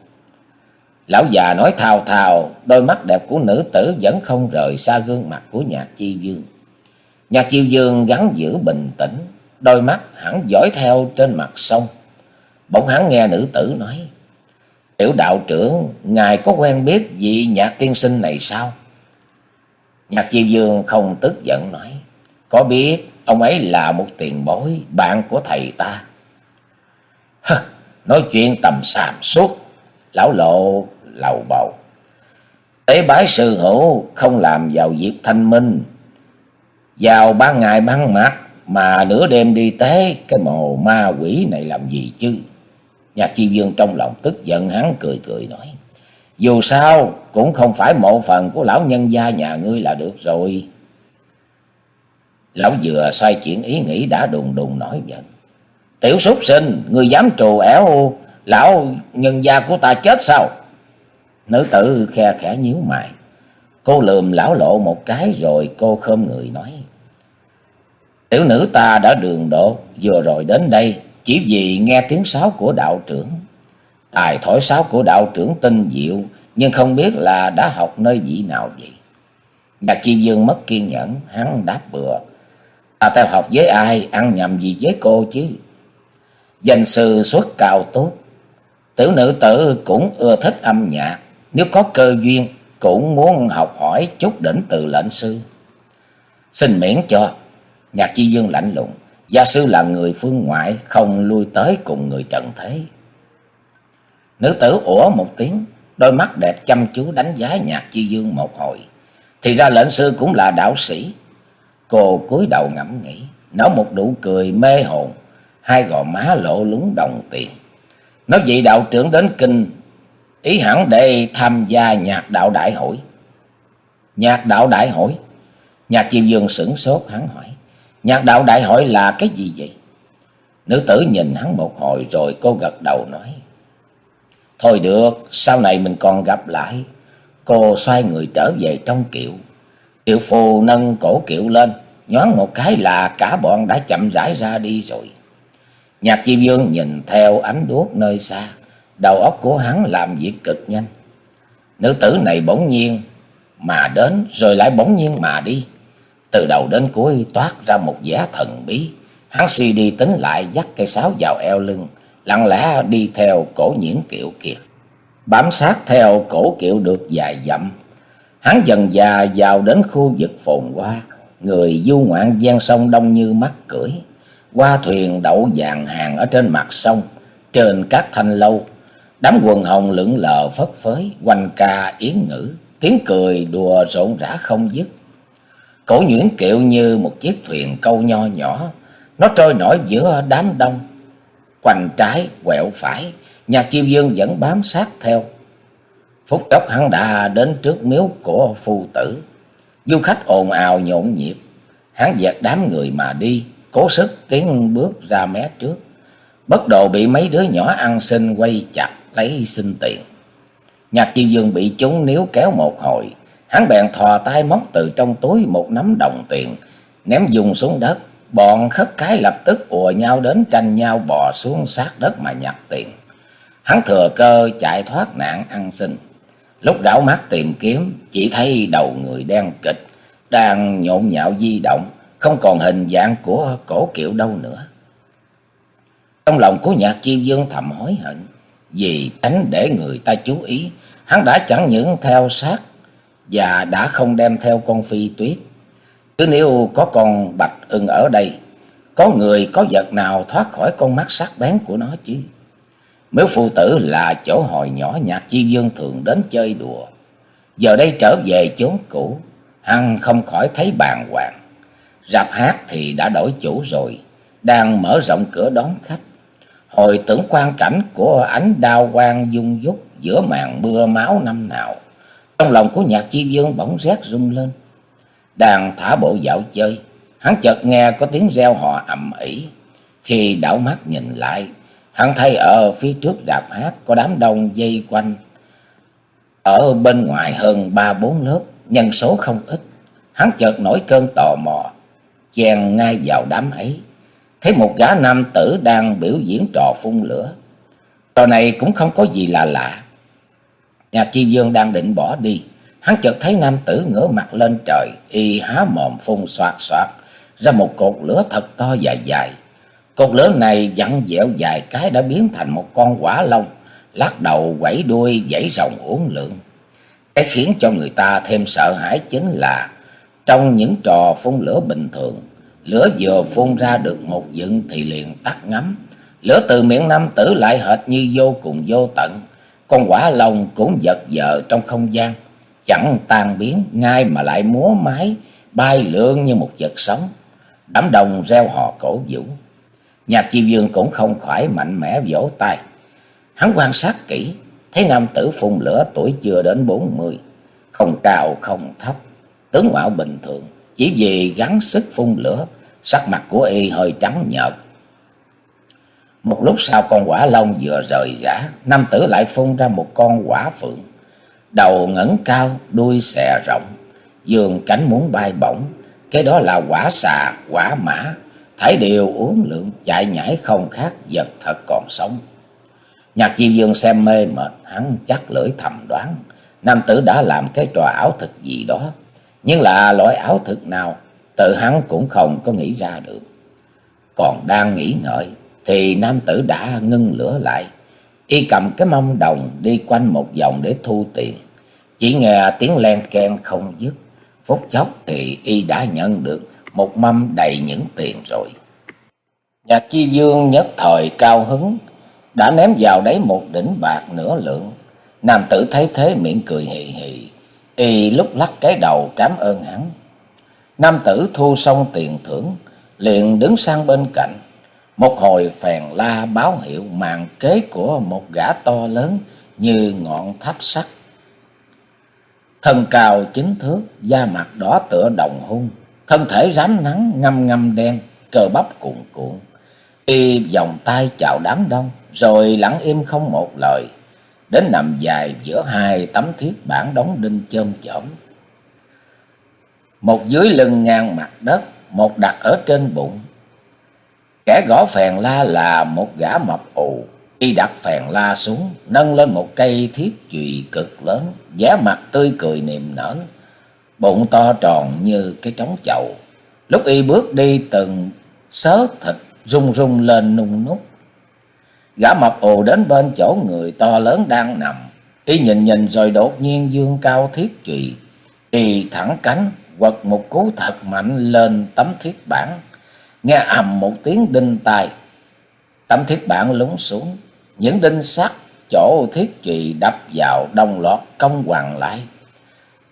Lão già nói thao thao, đôi mắt đẹp của nữ tử vẫn không rời xa gương mặt của Nhạc Chi Vương. Nhạc Chi Vương gắng giữ bình tĩnh, đôi mắt hẳn dõi theo trên mặt sông. Bỗng hắn nghe nữ tử nói: Tiểu đạo trưởng, ngài có quen biết vị Nhạc tiên sinh này sao? Nhạc Chi Vương không tức giận nói: Có biết, ông ấy là một tiền bối, bạn của thầy ta. Hơ, nói chuyện tầm xàm suốt. Lão Lộ lầu bầu: Tế bái sư hữu không làm vào dịp thanh minh, vào ban ngày ban mặt mà nửa đêm đi tế cái mồ ma quỷ này làm gì chứ? Nhạc Chi Vương trong lòng tức giận, hắn cười cười nói: Dù sao cũng không phải mộ phần của lão nhân gia nhà ngươi là được rồi. Lão vừa xoay chuyển ý nghĩ đã đùng đùng nổi giận: Tiểu súc sinh, ngươi dám trù ẻo lão nhân gia của ta chết sao? Nữ tử khe khẽ nhíu mày, cô lườm lão Lộ một cái rồi cô khom người nói: Tiểu nữ ta đã đường độ vừa rồi đến đây chỉ vì nghe tiếng sáo của đạo trưởng. Tài thổi sáo của đạo trưởng tinh diệu, nhưng không biết là đã học nơi vị nào vậy. Nhạc Chi Vương mất kiên nhẫn, hắn đáp bừa: Ta theo học với ai, ăn nhầm gì với cô chứ? Danh sư xuất cao tốt, tiểu nữ tử cũng ưa thích âm nhạc, nếu có cơ duyên cũng muốn học hỏi chút đỉnh từ lệnh sư. Xin miễn cho. Nhạc Chi Vương lạnh lùng: Gia sư là người phương ngoại, không lui tới cùng người trần thế. Nữ tử ủa một tiếng, đôi mắt đẹp chăm chú đánh giá Nhạc Chi Vương một hồi. Thì ra lệnh sư cũng là đạo sĩ. Cô cúi đầu ngẫm nghĩ, nở một nụ cười mê hồn, hai gò má lộ lúng đồng tiền. Nói vậy đạo trưởng đến kinh ý hẳn để tham gia nhạc đạo đại hội. Nhạc đạo đại hội? Nhạc Chi Vương sửng sốt, hắn hỏi: Nhạc đạo đại hội là cái gì vậy? Nữ tử nhìn hắn một hồi rồi cô gật đầu nói: Thôi được, sau này mình còn gặp lại. Cô xoay người trở về trong kiệu. Kiệu phù nâng cổ kiệu lên, nhoáng một cái là cả bọn đã chậm rãi ra đi rồi. Nhạc Chi Vương nhìn theo ánh đuốc nơi xa, đầu óc của hắn làm việc cực nhanh. Nữ tử này bỗng nhiên mà đến, rồi lại bỗng nhiên mà đi, từ đầu đến cuối toát ra một vẻ thần bí. Hắn suy đi tính lại, dắt cây sáo vào eo lưng, lặng lẽ đi theo cổ nhiễn kiệu kia, bám sát theo cổ kiệu được vài dặm. Hắn dần dà vào đến khu vực phồn hoa, người du ngoạn ven sông đông như mắt cưỡi. Hoa thuyền đậu dàn hàng ở trên mặt sông, trên các thanh lâu, đám quần hồng lượn lờ phất phới, quanh ca yến ngữ. tiếng cười đùa rộn rã không dứt. Cổ nhuyễn kiệu như một chiếc thuyền câu nho nhỏ, nó trôi nổi giữa đám đông, quanh trái quẹo phải. Nhạc Chiêu Dương vẫn bám sát theo. Phút chốc hắn đã đến trước miếu của phu tử. Du khách ồn ào nhộn nhịp, hắn dạt đám người mà đi, cố sức tiến bước ra mé trước. Bất đồ bị mấy đứa nhỏ ăn xin quay chặt lấy xin tiền. Nhạc Chiêu Dương bị chúng níu kéo một hồi, hắn bèn thò tay móc từ trong túi một nắm đồng tiền, ném dùng xuống đất. Bọn khất cái lập tức ùa nhau đến tranh nhau bò xuống sát đất mà nhặt tiền. Hắn thừa cơ chạy thoát nạn ăn xin. Lúc đảo mắt tìm kiếm, chỉ thấy đầu người đen kịch đang nhộn nhạo di động, không còn hình dạng của cổ kiệu đâu nữa. Trong lòng của Nhạc Chiêu Dương thầm hối hận, vì tránh để người ta chú ý, hắn đã chẳng những theo sát và đã không đem theo con Phi Tuyết. Chứ nếu có con Bạch Ưng ở đây, có người có vật nào thoát khỏi con mắt sắc bén của nó chứ? Miếu phu tử là chỗ hồi nhỏ Nhạc Chiêu Dương thường đến chơi đùa. Giờ đây trở về chốn cũ, hắn không khỏi thấy bàng hoàng. Rạp hát thì đã đổi chủ rồi, đang mở rộng cửa đón khách. Hồi tưởng quang cảnh của ánh đao quang dung dúc giữa màn mưa máu năm nào, trong lòng của Nhạc Chiêu Dương bỗng rét run lên. Đang thả bộ dạo chơi, hắn chợt nghe có tiếng reo hò ầm ĩ. Khi đảo mắt nhìn lại, hắn thấy ở phía trước rạp hát có đám đông vây quanh. Ở bên ngoài hơn ba bốn lớp, nhân số không ít. Hắn chợt nổi cơn tò mò, chen ngay vào đám ấy. Thấy một gã nam tử đang biểu diễn trò phun lửa. Trò này cũng không có gì là lạ. Nhạc Chiêu Dương đang định bỏ đi, hắn chợt thấy nam tử ngửa mặt lên trời, y há mồm phun xoạt xoạt ra một cột lửa thật to dài dài. Cột lửa này vặn vẹo vài cái đã biến thành một con hỏa long, lắc đầu quẩy đuôi vẫy rồng uốn lượn. Cái khiến cho người ta thêm sợ hãi chính là trong những trò phun lửa bình thường, lửa vừa phun ra được một dựng thì liền tắt ngấm. Lửa từ miệng nam tử lại hệt như vô cùng vô tận. Con hỏa long cũng giật vờ trong không gian, chẳng tan biến, ngay mà lại múa mái bay lượn như một vật sống. Đám đông reo hò cổ vũ. Nhạc Chiêu Dương cũng không khỏi mạnh mẽ vỗ tay. Hắn quan sát kỹ, thấy nam tử phun lửa tuổi chưa đến bốn mươi, không cao không thấp, tướng mạo bình thường. Chỉ vì gắng sức phun lửa, sắc mặt của y hơi trắng nhợt. Một lúc sau con hỏa long vừa rời rã, nam tử lại phun ra một con hỏa phượng. Đầu ngẩng cao, đuôi xè rộng, vươn cánh muốn bay bổng. Cái đó là hỏa xà, hỏa mã, thảy đều uốn lượn chạy nhảy không khác vật thật còn sống. Nhạc Chiêu Dương xem mê mệt, hắn chắc lưỡi thầm đoán nam tử đã làm cái trò ảo thực gì đó, nhưng là loại ảo thực nào tự hắn cũng không có nghĩ ra được. Còn đang nghĩ ngợi thì nam tử đã ngưng lửa lại. Y cầm cái mâm đồng đi quanh một vòng để thu tiền. Chỉ nghe tiếng len keng không dứt. Phút chốc thì y đã nhận được một mâm đầy những tiền rồi. Nhạc Chi Dương nhất thời cao hứng, đã ném vào đấy một đỉnh bạc nửa lượng. Nam tử thấy thế miệng cười hì hì, y lúc lắc cái đầu cảm ơn hắn. Nam tử thu xong tiền thưởng, liền đứng sang bên cạnh. Một hồi phèn la báo hiệu màn kế của một gã to lớn như ngọn tháp sắt. Thân cao chín thước, da mặt đỏ tựa đồng hung, thân thể rám nắng ngăm ngăm đen, cơ bắp cuồn cuộn. Y vòng tay chào đám đông, rồi lặng im không một lời, đến nằm dài giữa hai tấm thiết bản đóng đinh chôm chởm. Một dưới lưng ngang mặt đất, một đặt ở trên bụng. Kẻ gõ phèn la là một gã mập ù. Y đặt phèn la xuống, nâng lên một cây thiết chùy cực lớn, vẻ mặt tươi cười niềm nở, bụng to tròn như cái trống chậu. Lúc y bước đi, từng xớ thịt rung rung lên nung nút. Gã mập ù đến bên chỗ người to lớn đang nằm. Y nhìn nhìn rồi đột nhiên dương cao thiết chùy, y thẳng cánh quật một cú thật mạnh lên tấm thiết bản. Nghe ầm một tiếng đinh tai, tấm thiết bản lún xuống, những đinh sắt chỗ thiết chùy đập vào đồng loạt cong quằn lại.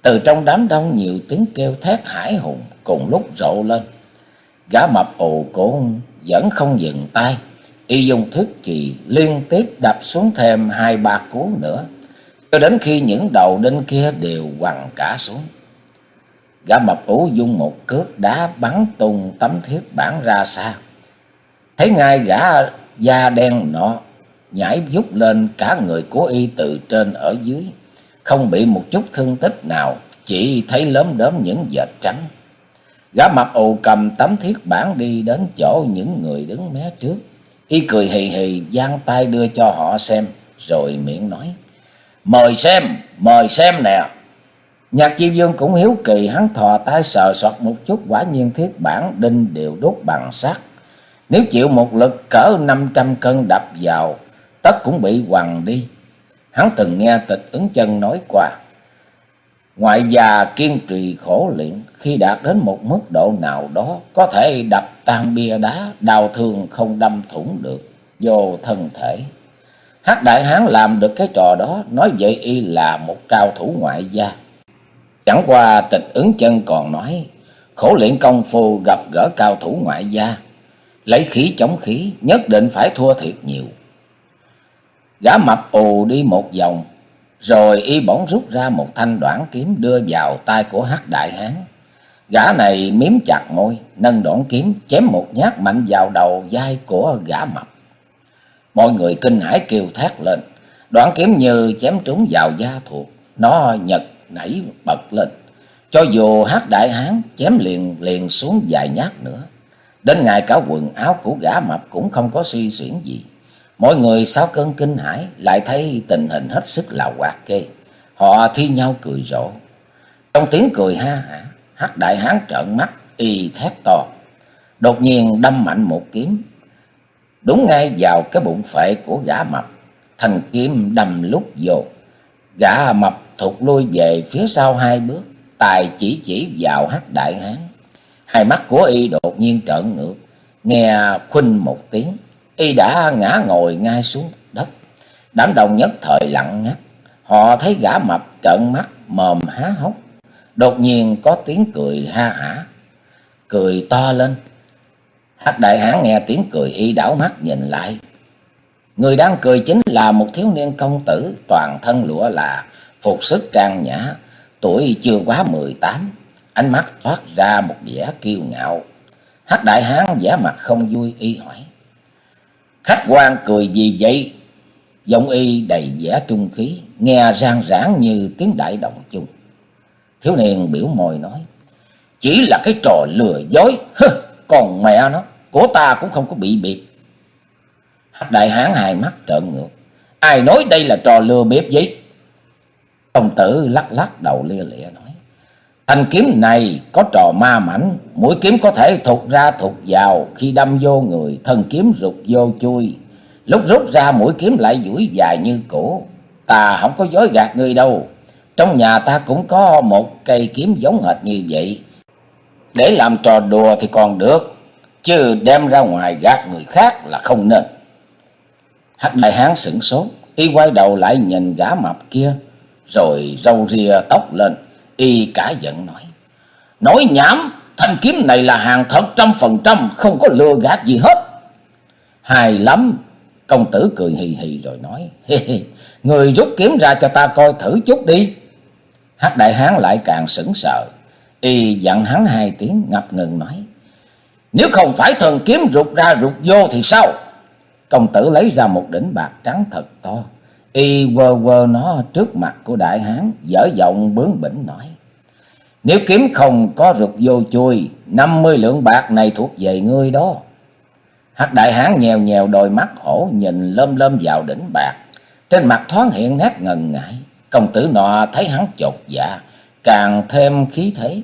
Từ trong đám đông nhiều tiếng kêu thét hãi hùng cùng lúc rộ lên. Gã mập ù cũng vẫn không dừng tay. Y dùng thước chì liên tiếp đập xuống thêm hai ba cú nữa, cho đến khi những đầu đinh kia đều quằn cả xuống. Gã mập ủ dung một cước đá bắn tung tấm thiết bản ra xa. Thấy ngay gã da đen nọ nhảy vút lên, cả người của y từ trên ở dưới không bị một chút thương tích nào, chỉ thấy lốm đốm những vệt trắng. Gã mập ù cầm tấm thiết bản đi đến chỗ những người đứng mé trước. Y cười hì hì giang tay đưa cho họ xem, rồi miệng nói: "Mời xem, mời xem nè." Nhạc Chi Vương cũng hiếu kỳ, hắn thò tay sờ soạt một chút, quả nhiên thiết bản đinh đều đúc bằng sắt. Nếu chịu một lực cỡ năm trăm cân đập vào, tất cũng bị quằn đi. Hắn từng nghe Tịch Ứng Chân nói qua, ngoại gia kiên trì khổ luyện, khi đạt đến một mức độ nào đó, có thể đập tan bia đá, đau thương không đâm thủng được vô thân thể. Hắc đại hán làm được cái trò đó, nói vậy y là một cao thủ ngoại gia. Chẳng qua Tịch Ứng Chân còn nói, khổ luyện công phu gặp gỡ cao thủ ngoại gia, lấy khí chống khí, nhất định phải thua thiệt nhiều. Gã mập ù đi một vòng, rồi y bỗng rút ra một thanh đoản kiếm đưa vào tay của Hắc đại hán. Gã này miếm chặt môi, nâng đoản kiếm chém một nhát mạnh vào đầu vai của gã mập. Mọi người kinh hãi kêu thét lên. Đoản kiếm như chém trúng vào da thuộc, nó nhật nảy bật lên. Cho dù Hắc đại hán chém liền liền xuống vài nhát nữa, đến ngay cả quần áo của gã mập cũng không có suy xuyển gì. Mọi người sau cơn kinh hãi lại thấy tình hình hết sức là hoạt kê. Họ thi nhau cười rộ. Trong tiếng cười ha hả, Hắc đại hán trợn mắt, y thét to, đột nhiên đâm mạnh một kiếm đúng ngay vào cái bụng phệ của gã mập. Thanh kiếm đâm lúc vô, gã mập thụt lui về phía sau hai bước, tài chỉ chỉ vào Hắc đại hán. Hai mắt của y đột nhiên trợn ngược, nghe khuynh một tiếng, y đã ngã ngồi ngay xuống đất. Đám đông nhất thời lặng ngắt. Họ thấy gã mập trợn mắt mồm há hốc. Đột nhiên có tiếng cười ha hả, cười to lên. Hắc đại hán nghe tiếng cười, y đảo mắt nhìn lại. Người đang cười chính là một thiếu niên công tử, toàn thân lụa là, phục sức trang nhã, tuổi chưa quá mười tám, ánh mắt toát ra một vẻ kiêu ngạo. Hắc đại hán vẻ mặt không vui, y hỏi: "Khách quan cười gì vậy?" Giọng y đầy vẻ trung khí, nghe rang rãng như tiếng đại đồng chung. Thiếu niên biểu môi nói: "Chỉ là cái trò lừa dối, hừ, còn mẹ nó, của ta cũng không có bị biệt." Hắc đại hán hai mắt trợn ngược: "Ai nói đây là trò lừa bịp vậy?" Công tử lắc lắc đầu lia lịa nói: "Thanh kiếm này có trò ma mảnh, mũi kiếm có thể thụt ra thụt vào, khi đâm vô người, thân kiếm rụt vô chui, lúc rút ra mũi kiếm lại duỗi dài như cũ. Ta không có dối gạt người đâu, trong nhà ta cũng có một cây kiếm giống hệt như vậy. Để làm trò đùa thì còn được, chứ đem ra ngoài gạt người khác là không nên." Hắc đại hán sửng sốt, y quay đầu lại nhìn gã mập kia, rồi râu ria tóc lên, y cả giận nói: "Nói nhảm, thanh kiếm này là hàng thật trăm phần trăm, không có lừa gạt gì hết." "Hay lắm." Công tử cười hì hì rồi nói: "Hì hì, người rút kiếm ra cho ta coi thử chút đi." Hắc đại hán lại càng sững sờ, y dặn hắn hai tiếng, ngập ngừng nói: "Nếu không phải thần kiếm rụt ra rụt vô thì sao?" Công tử lấy ra một đỉnh bạc trắng thật to, y quơ quơ nó trước mặt của đại hán, dở giọng bướng bỉnh nói: "Nếu kiếm không có rụt vô chui, năm mươi lượng bạc này thuộc về ngươi đó." Hắc đại hán nhèo nhèo đôi mắt hổ, nhìn lơm lơm vào đỉnh bạc, trên mặt thoáng hiện nét ngần ngại. Công tử nọ thấy hắn chột dạ, càng thêm khí thế.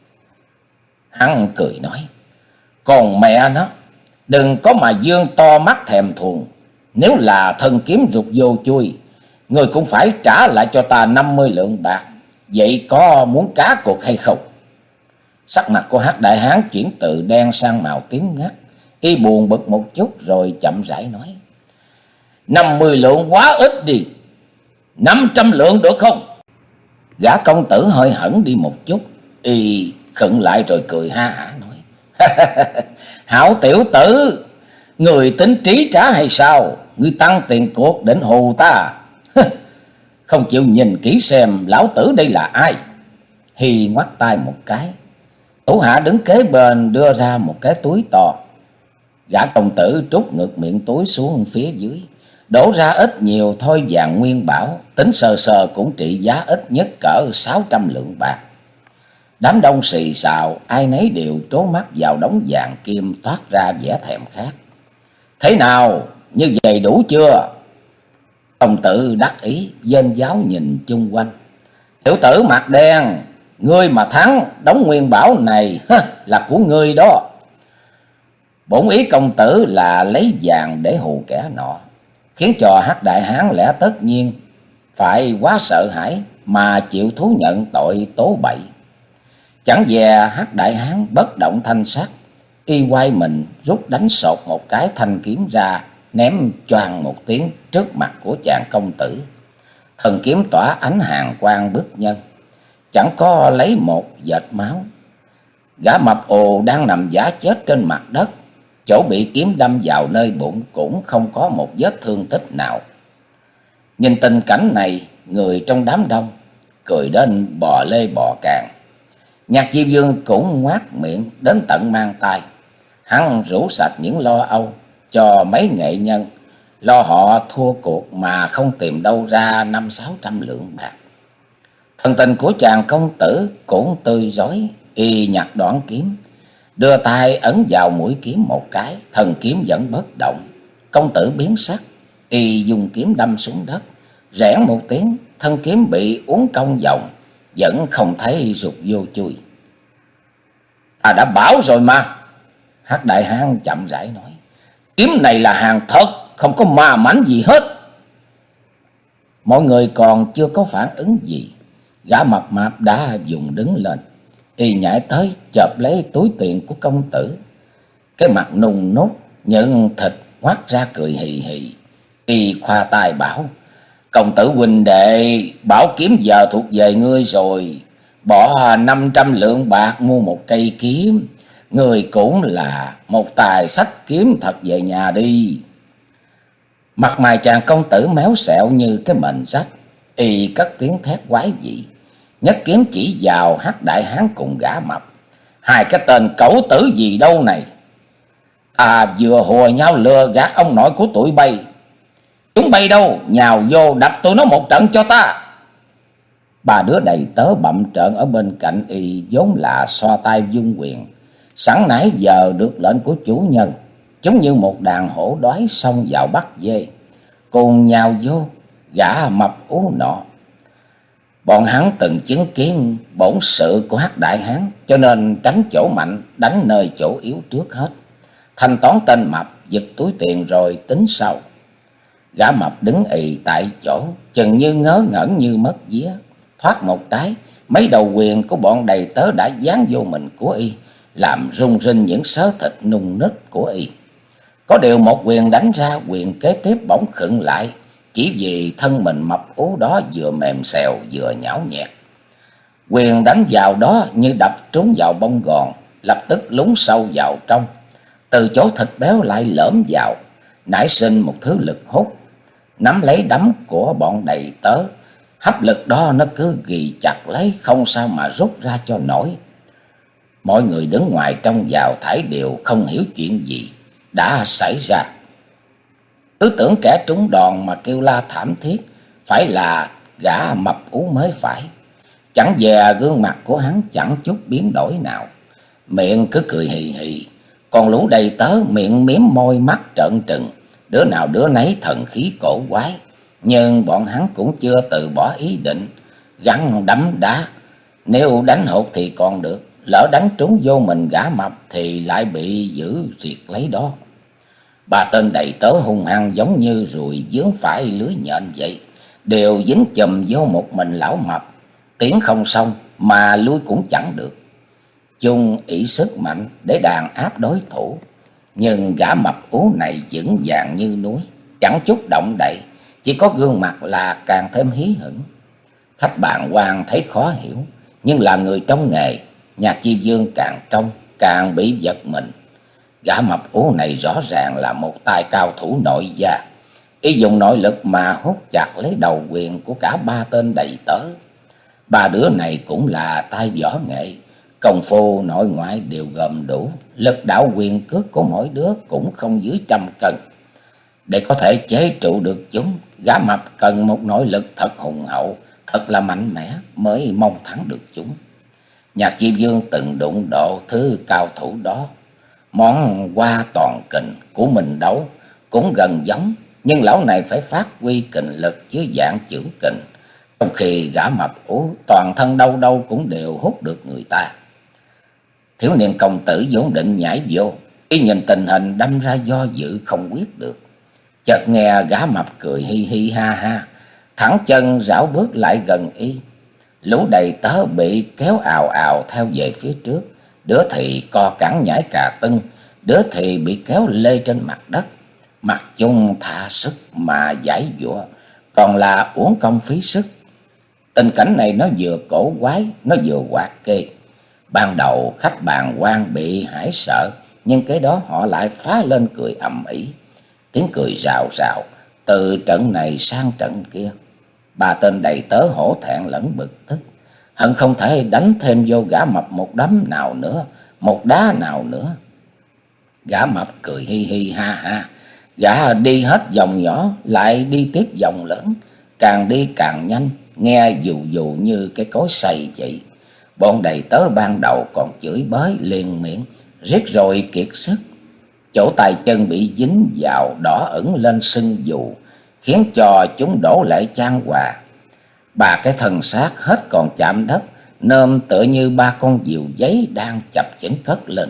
Hắn cười nói: "Còn mẹ nó, đừng có mà dương to mắt thèm thuồng. Nếu là thân kiếm rụt vô chui, người cũng phải trả lại cho ta năm mươi lượng bạc. Vậy có muốn cá cuộc hay không?" Sắc mặt của Hắc đại hán chuyển từ đen sang màu tím ngắt, y buồn bực một chút rồi chậm rãi nói: "Năm mươi lượng quá ít đi, năm trăm lượng được không?" Gã công tử hơi hẫng đi một chút, y khựng lại rồi cười ha hả nói: Hảo tiểu tử, người tính trí trả hay sao? Ngươi tăng tiền cuộc định hù ta? Không chịu nhìn kỹ xem lão tử đây là ai? Hy ngoắt tay một cái. Thủ hạ đứng kế bên đưa ra một cái túi to. Gã công tử trút ngược miệng túi xuống phía dưới, đổ ra ít nhiều thôi vàng nguyên bảo, tính sờ sờ cũng trị giá ít nhất cỡ sáu trăm lượng bạc. Đám đông xì xào, ai nấy đều trố mắt vào đống vàng kim, toát ra vẻ thèm khát. Thế nào, như vậy đủ chưa? Công tử đắc ý vênh váo nhìn chung quanh. Tiểu tử mặt đen, ngươi mà thắng, đống nguyên bảo này là của ngươi đó. Bổn ý công tử là lấy vàng để hù kẻ nọ, khiến cho Hắc đại hán lẽ tất nhiên phải quá sợ hãi mà chịu thú nhận tội tố bậy. Chẳng dè Hắc đại hán bất động thanh sắc, y quay mình rút đánh sột một cái thanh kiếm ra, ném choàng một tiếng trước mặt của chàng công tử. Thần kiếm tỏa ánh hàn quang bức nhân, chẳng có lấy một vệt máu. Gã mập ồ đang nằm giả chết trên mặt đất, chỗ bị kiếm đâm vào nơi bụng cũng không có một vết thương tích nào. Nhìn tình cảnh này, người trong đám đông cười đến bò lê bò càng. Nhạc Diêu Dương cũng ngoác miệng đến tận mang tai. Hắn rủ sạch những lo âu cho mấy nghệ nhân, lo họ thua cuộc mà không tìm đâu ra năm sáu trăm lượng bạc. Thần tình của chàng công tử cũng tươi rói, y nhặt đoạn kiếm, đưa tay ấn vào mũi kiếm một cái, thần kiếm vẫn bất động. Công tử biến sắc, y dùng kiếm đâm xuống đất, rẽn một tiếng, thân kiếm bị uốn cong vòng, vẫn không thấy rụt vô chui. Ta đã bảo rồi mà, Hắc đại hán chậm rãi nói, kiếm này là hàng thật, không có ma mảnh gì hết. Mọi người còn chưa có phản ứng gì, gã mập mạp đã dùng đứng lên, y nhảy tới chộp lấy túi tiền của công tử. Cái mặt nung nốt nhận thịt ngoác ra cười hì hì, y khoa tay bảo: Công tử huynh đệ, bảo kiếm giờ thuộc về ngươi rồi, bỏ năm trăm lượng bạc mua một cây kiếm, người cũng là một tài sách kiếm thật về nhà đi. Mặt mày chàng công tử méo xẹo như cái mệnh rách, y cất tiếng thét quái dị, nhất kiếm chỉ vào Hắc đại hán cùng gã mập. Hai cái tên cẩu tử gì đâu này, à vừa hùa nhau lừa gạt ông nội của tụi bay. Chúng bay đâu, nhào vô đập tụi nó một trận cho ta. Ba đứa đầy tớ bậm trợn ở bên cạnh y vốn là xoa tay vung quyền, sẵn nãy giờ được lệnh của chủ nhân, chúng như một đàn hổ đói xông vào bắt dê, cùng nhào vô gã mập ú nọ. Bọn hắn từng chứng kiến bổn sự của Hắc đại hán, cho nên tránh chỗ mạnh đánh nơi chỗ yếu trước hết, thanh toán tên mập, giật túi tiền rồi tính sau. Gã mập đứng ì tại chỗ, chừng như ngớ ngẩn như mất vía. Thoát một cái, mấy đầu quyền của bọn đầy tớ đã dán vô mình của y, làm rung rinh những sớ thịt nung nứt của y. Có điều một quyền đánh ra, quyền kế tiếp bỗng khựng lại, chỉ vì thân mình mập ú đó vừa mềm xèo vừa nhão nhẹt. Quyền đánh vào đó như đập trúng vào bông gòn, lập tức lún sâu vào trong. Từ chỗ thịt béo lại lõm vào, nảy sinh một thứ lực hút, nắm lấy đấm của bọn đầy tớ. Hấp lực đó nó cứ ghì chặt lấy, không sao mà rút ra cho nổi. Mọi người đứng ngoài trong vào thảy đều không hiểu chuyện gì đã xảy ra, cứ tưởng kẻ trúng đòn mà kêu la thảm thiết phải là gã mập ú mới phải. Chẳng dè gương mặt của hắn chẳng chút biến đổi nào, miệng cứ cười hì hì, còn lũ đầy tớ miệng miếm môi mắt trợn trừng, đứa nào đứa nấy thần khí cổ quái. Nhưng bọn hắn cũng chưa từ bỏ ý định gắn đấm đá, nếu đánh hụt thì còn được, lỡ đánh trúng vô mình gã mập thì lại bị giữ riệt lấy đó. Ba tên đầy tớ hung hăng giống như ruồi vướng phải lưới nhện vậy, đều dính chùm vô một mình lão mập, tiến không xong mà lui cũng chẳng được. Chung ỷ sức mạnh để đàn áp đối thủ, nhưng gã mập ú này vững vàng như núi, chẳng chút động đậy, chỉ có gương mặt là càng thêm hí hửng. Khách bàng quan thấy khó hiểu, nhưng là người trong nghề, Nhạc Chi Dương càng trông càng bị giật mình. Gã mập ú này rõ ràng là một tay cao thủ nội gia. Y dùng nội lực mà hút chặt lấy đầu quyền của cả ba tên đầy tớ. Ba đứa này cũng là tay võ nghệ, công phu nội ngoại đều gồm đủ, lực đạo quyền cước của mỗi đứa cũng không dưới trăm cân. Để có thể chế trụ được chúng, gã mập cần một nội lực thật hùng hậu, thật là mạnh mẽ mới mong thắng được chúng. Nhạc Chi Dương từng đụng độ thứ cao thủ đó. Món Hoa Toàn Kình của mình đấu cũng gần giống, nhưng lão này phải phát huy kình lực dưới dạng chưởng kình, trong khi gã mập ú toàn thân đâu đâu cũng đều hút được người ta. Thiếu niên công tử vốn định nhảy vô, y nhìn tình hình đâm ra do dự không quyết được. Chợt nghe gã mập cười hi hi ha ha, thẳng chân rảo bước lại gần y. Lũ đầy tớ bị kéo ào ào theo về phía trước, đứa thì co cẳng nhảy cà tưng, đứa thì bị kéo lê trên mặt đất. Mặt chung tha sức mà giải giụa, còn là uổng công phí sức. Tình cảnh này nó vừa cổ quái, nó vừa quạt kê. Ban đầu khách bàng quan bị hãi sợ, nhưng cái đó họ lại phá lên cười ầm ĩ. Tiếng cười rào rào từ trận này sang trận kia. Ba tên đầy tớ hổ thẹn lẫn bực tức, hận không thể đánh thêm vô gã mập một đấm nào nữa, một đá nào nữa. Gã mập cười hi hi ha ha, gã đi hết vòng nhỏ lại đi tiếp vòng lớn, càng đi càng nhanh, nghe dù dù như cái cối xay vậy. Bọn đầy tớ ban đầu còn chửi bới liền miệng, riết rồi kiệt sức. Chỗ tay chân bị dính vào đỏ ửng lên sưng dù, khiến cho chúng đổ lệ chan hòa. Ba cái thân xác hết còn chạm đất, nôm tựa như ba con diều giấy đang chập chững cất lên.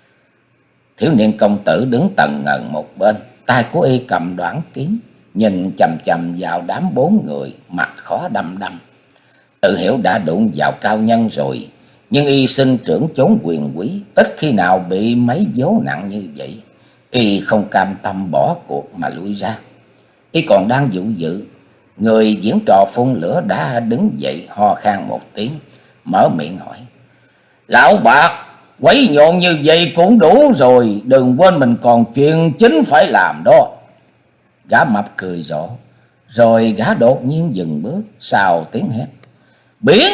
Thiếu niên công tử đứng tần ngần một bên, tay của y cầm đoạn kiếm, nhìn chằm chằm vào đám bốn người, mặt khó đăm đăm. Tự hiểu đã đụng vào cao nhân rồi, nhưng y sinh trưởng chốn quyền quý, ít khi nào bị mấy vố nặng như vậy. Y không cam tâm bỏ cuộc mà lui ra. Y còn đang dụ dự, người diễn trò phun lửa đã đứng dậy ho khan một tiếng, mở miệng hỏi: "Lão bạc, quấy nhộn như vậy cũng đủ rồi, đừng quên mình còn chuyện chính phải làm đó." Gã mập cười rộ, rồi gã đột nhiên dừng bước, sau tiếng hét: "Biến!"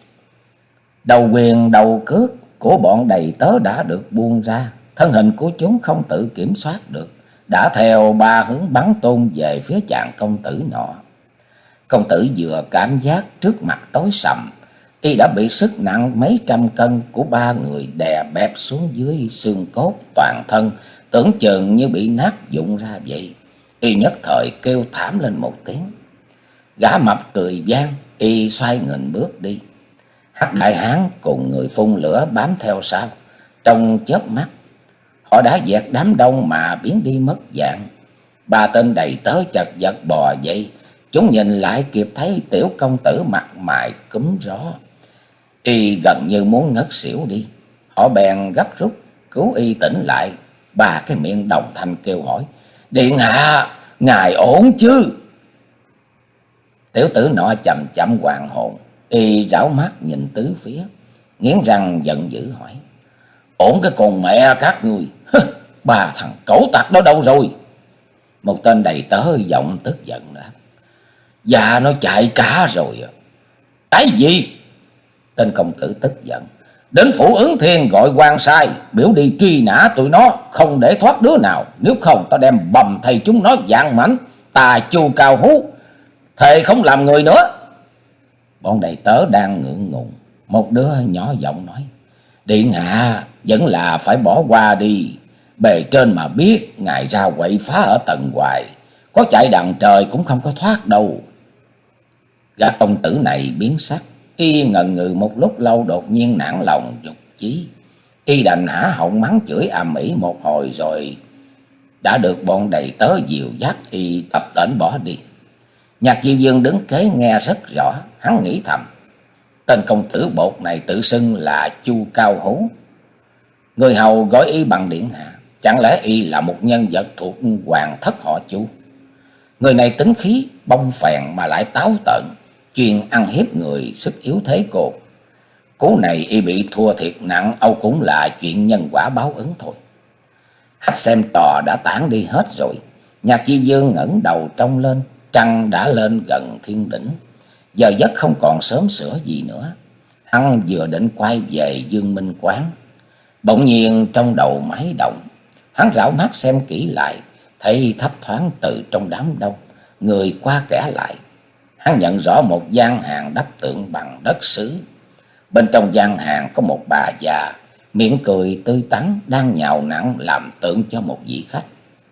Đầu quyền đầu cước của bọn đầy tớ đã được buông ra, thân hình của chúng không tự kiểm soát được, đã theo ba hướng bắn tung về phía chàng công tử nọ. Công tử vừa cảm giác trước mặt tối sầm, y đã bị sức nặng mấy trăm cân của ba người đè bẹp xuống dưới xương cốt toàn thân, tưởng chừng như bị nát vụn ra vậy. Y nhất thời kêu thảm lên một tiếng. Gã mập cười vang, y xoay nghìn bước đi. Hắc đại hán cùng người phun lửa bám theo sau. Trong chớp mắt, họ đã dẹt đám đông mà biến đi mất dạng. Ba tên đầy tớ chật vật bò dậy, chúng nhìn lại kịp thấy tiểu công tử mặt mày cúm ró, y gần như muốn ngất xỉu đi. Họ bèn gấp rút cứu y tỉnh lại. Ba cái miệng đồng thanh kêu hỏi: "Điện hạ, ngài ổn chứ?" Tiểu tử nọ chậm chậm hoàn hồn, y rảo mắt nhìn tứ phía, nghiến răng giận dữ hỏi: "Ổn cái con mẹ các ngươi, ba thằng cẩu tặc đó đâu rồi?" Một tên đầy tớ giọng tức giận đáp: "Dạ nó chạy cả rồi." "Cái gì?" Tên công tử tức giận: "Đến phủ Ứng Thiên gọi quan sai biểu đi truy nã tụi nó, không để thoát đứa nào, nếu không ta đem bầm thầy chúng nó dạng mảnh, tà chu cao hú, thề không làm người nữa." Bọn đầy tớ đang ngượng ngùng, một đứa nhỏ giọng nói: "Điện hạ vẫn là phải bỏ qua đi, bề trên mà biết ngài ra quậy phá ở tầng ngoài, có chạy đằng trời cũng không có thoát đâu." Gã công tử này biến sắc, y ngần ngừ một lúc lâu, đột nhiên nản lòng nhục chí. Y đành hả họng mắng chửi ầm ĩ một hồi, rồi đã được bọn đầy tớ dìu dắt y tập tễnh bỏ đi. Nhạc Diệu Dương đứng kế nghe rất rõ, hắn nghĩ thầm: tên công tử bột này tự xưng là Chu Cao Hú, người hầu gọi y bằng điện hạ, chẳng lẽ y là một nhân vật thuộc hoàng thất họ Chu? Người này tính khí bông phèn mà lại táo tợn, chuyên ăn hiếp người sức yếu thế cô. Cú này y bị thua thiệt nặng, âu cũng là chuyện nhân quả báo ứng thôi. Khách xem trò đã tản đi hết rồi. Nhạc Chi Dương ngẩng đầu trông lên, trăng đã lên gần thiên đỉnh. Giờ giấc không còn sớm sửa gì nữa. Hắn vừa định quay về Dương Minh quán, bỗng nhiên trong đầu máy động. Hắn rảo mắt xem kỹ lại, thấy thấp thoáng từ trong đám đông, người qua kẻ lại. Hắn nhận rõ một gian hàng đắp tượng bằng đất sứ. Bên trong gian hàng có một bà già, miệng cười tươi tắn, đang nhào nặn làm tượng cho một vị khách.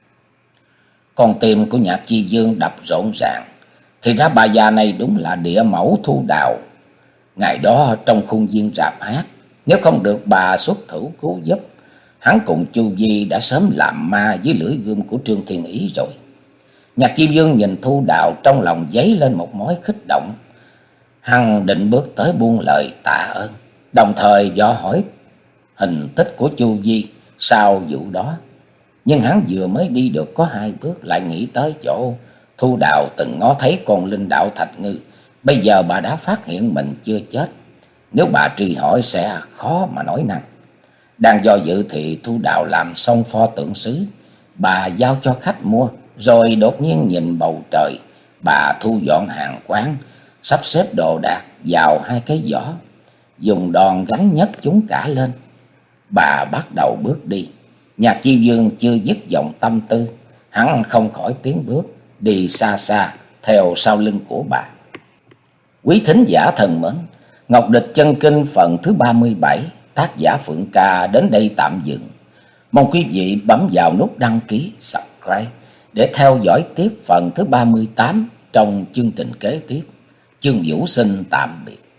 Con tim của Nhạc Chi Dương đập rộn ràng. Thì ra bà già này đúng là địa mẫu Thu Đào. Ngày đó trong khuôn viên rạp hát, nếu không được bà xuất thủ cứu giúp, hắn cùng Chu Vi đã sớm làm ma với lưỡi gươm của Trương Thiên Ý rồi. Nhạc Chi Dương nhìn Thu Đào, trong lòng dấy lên một mối khích động. Hắn định bước tới buông lời tạ ơn, đồng thời dò hỏi hình tích của Chu Vi sau vụ đó. Nhưng hắn vừa mới đi được có hai bước, lại nghĩ tới chỗ Thu Đào từng ngó thấy con linh đạo Thạch Ngư. Bây giờ bà đã phát hiện mình chưa chết, nếu bà truy hỏi sẽ khó mà nói năng. Đang do dự thì Thu Đào làm xong pho tượng sứ, bà giao cho khách mua, rồi đột nhiên nhìn bầu trời. Bà thu dọn hàng quán, sắp xếp đồ đạc vào hai cái giỏ, dùng đòn gánh nhấc chúng cả lên. Bà bắt đầu bước đi. Nhạc Chi Dương chưa dứt dòng tâm tư, hắn không khỏi tiến bước, đi xa xa theo sau lưng của bà. Quý thính giả thân mến, Ngọc Địch Chân Kinh phần thứ ba mươi bảy, tác giả Phượng Ca đến đây tạm dừng. Mong quý vị bấm vào nút đăng ký, subscribe để theo dõi tiếp phần thứ ba mươi tám trong chương trình kế tiếp. Chương Vũ xin tạm biệt.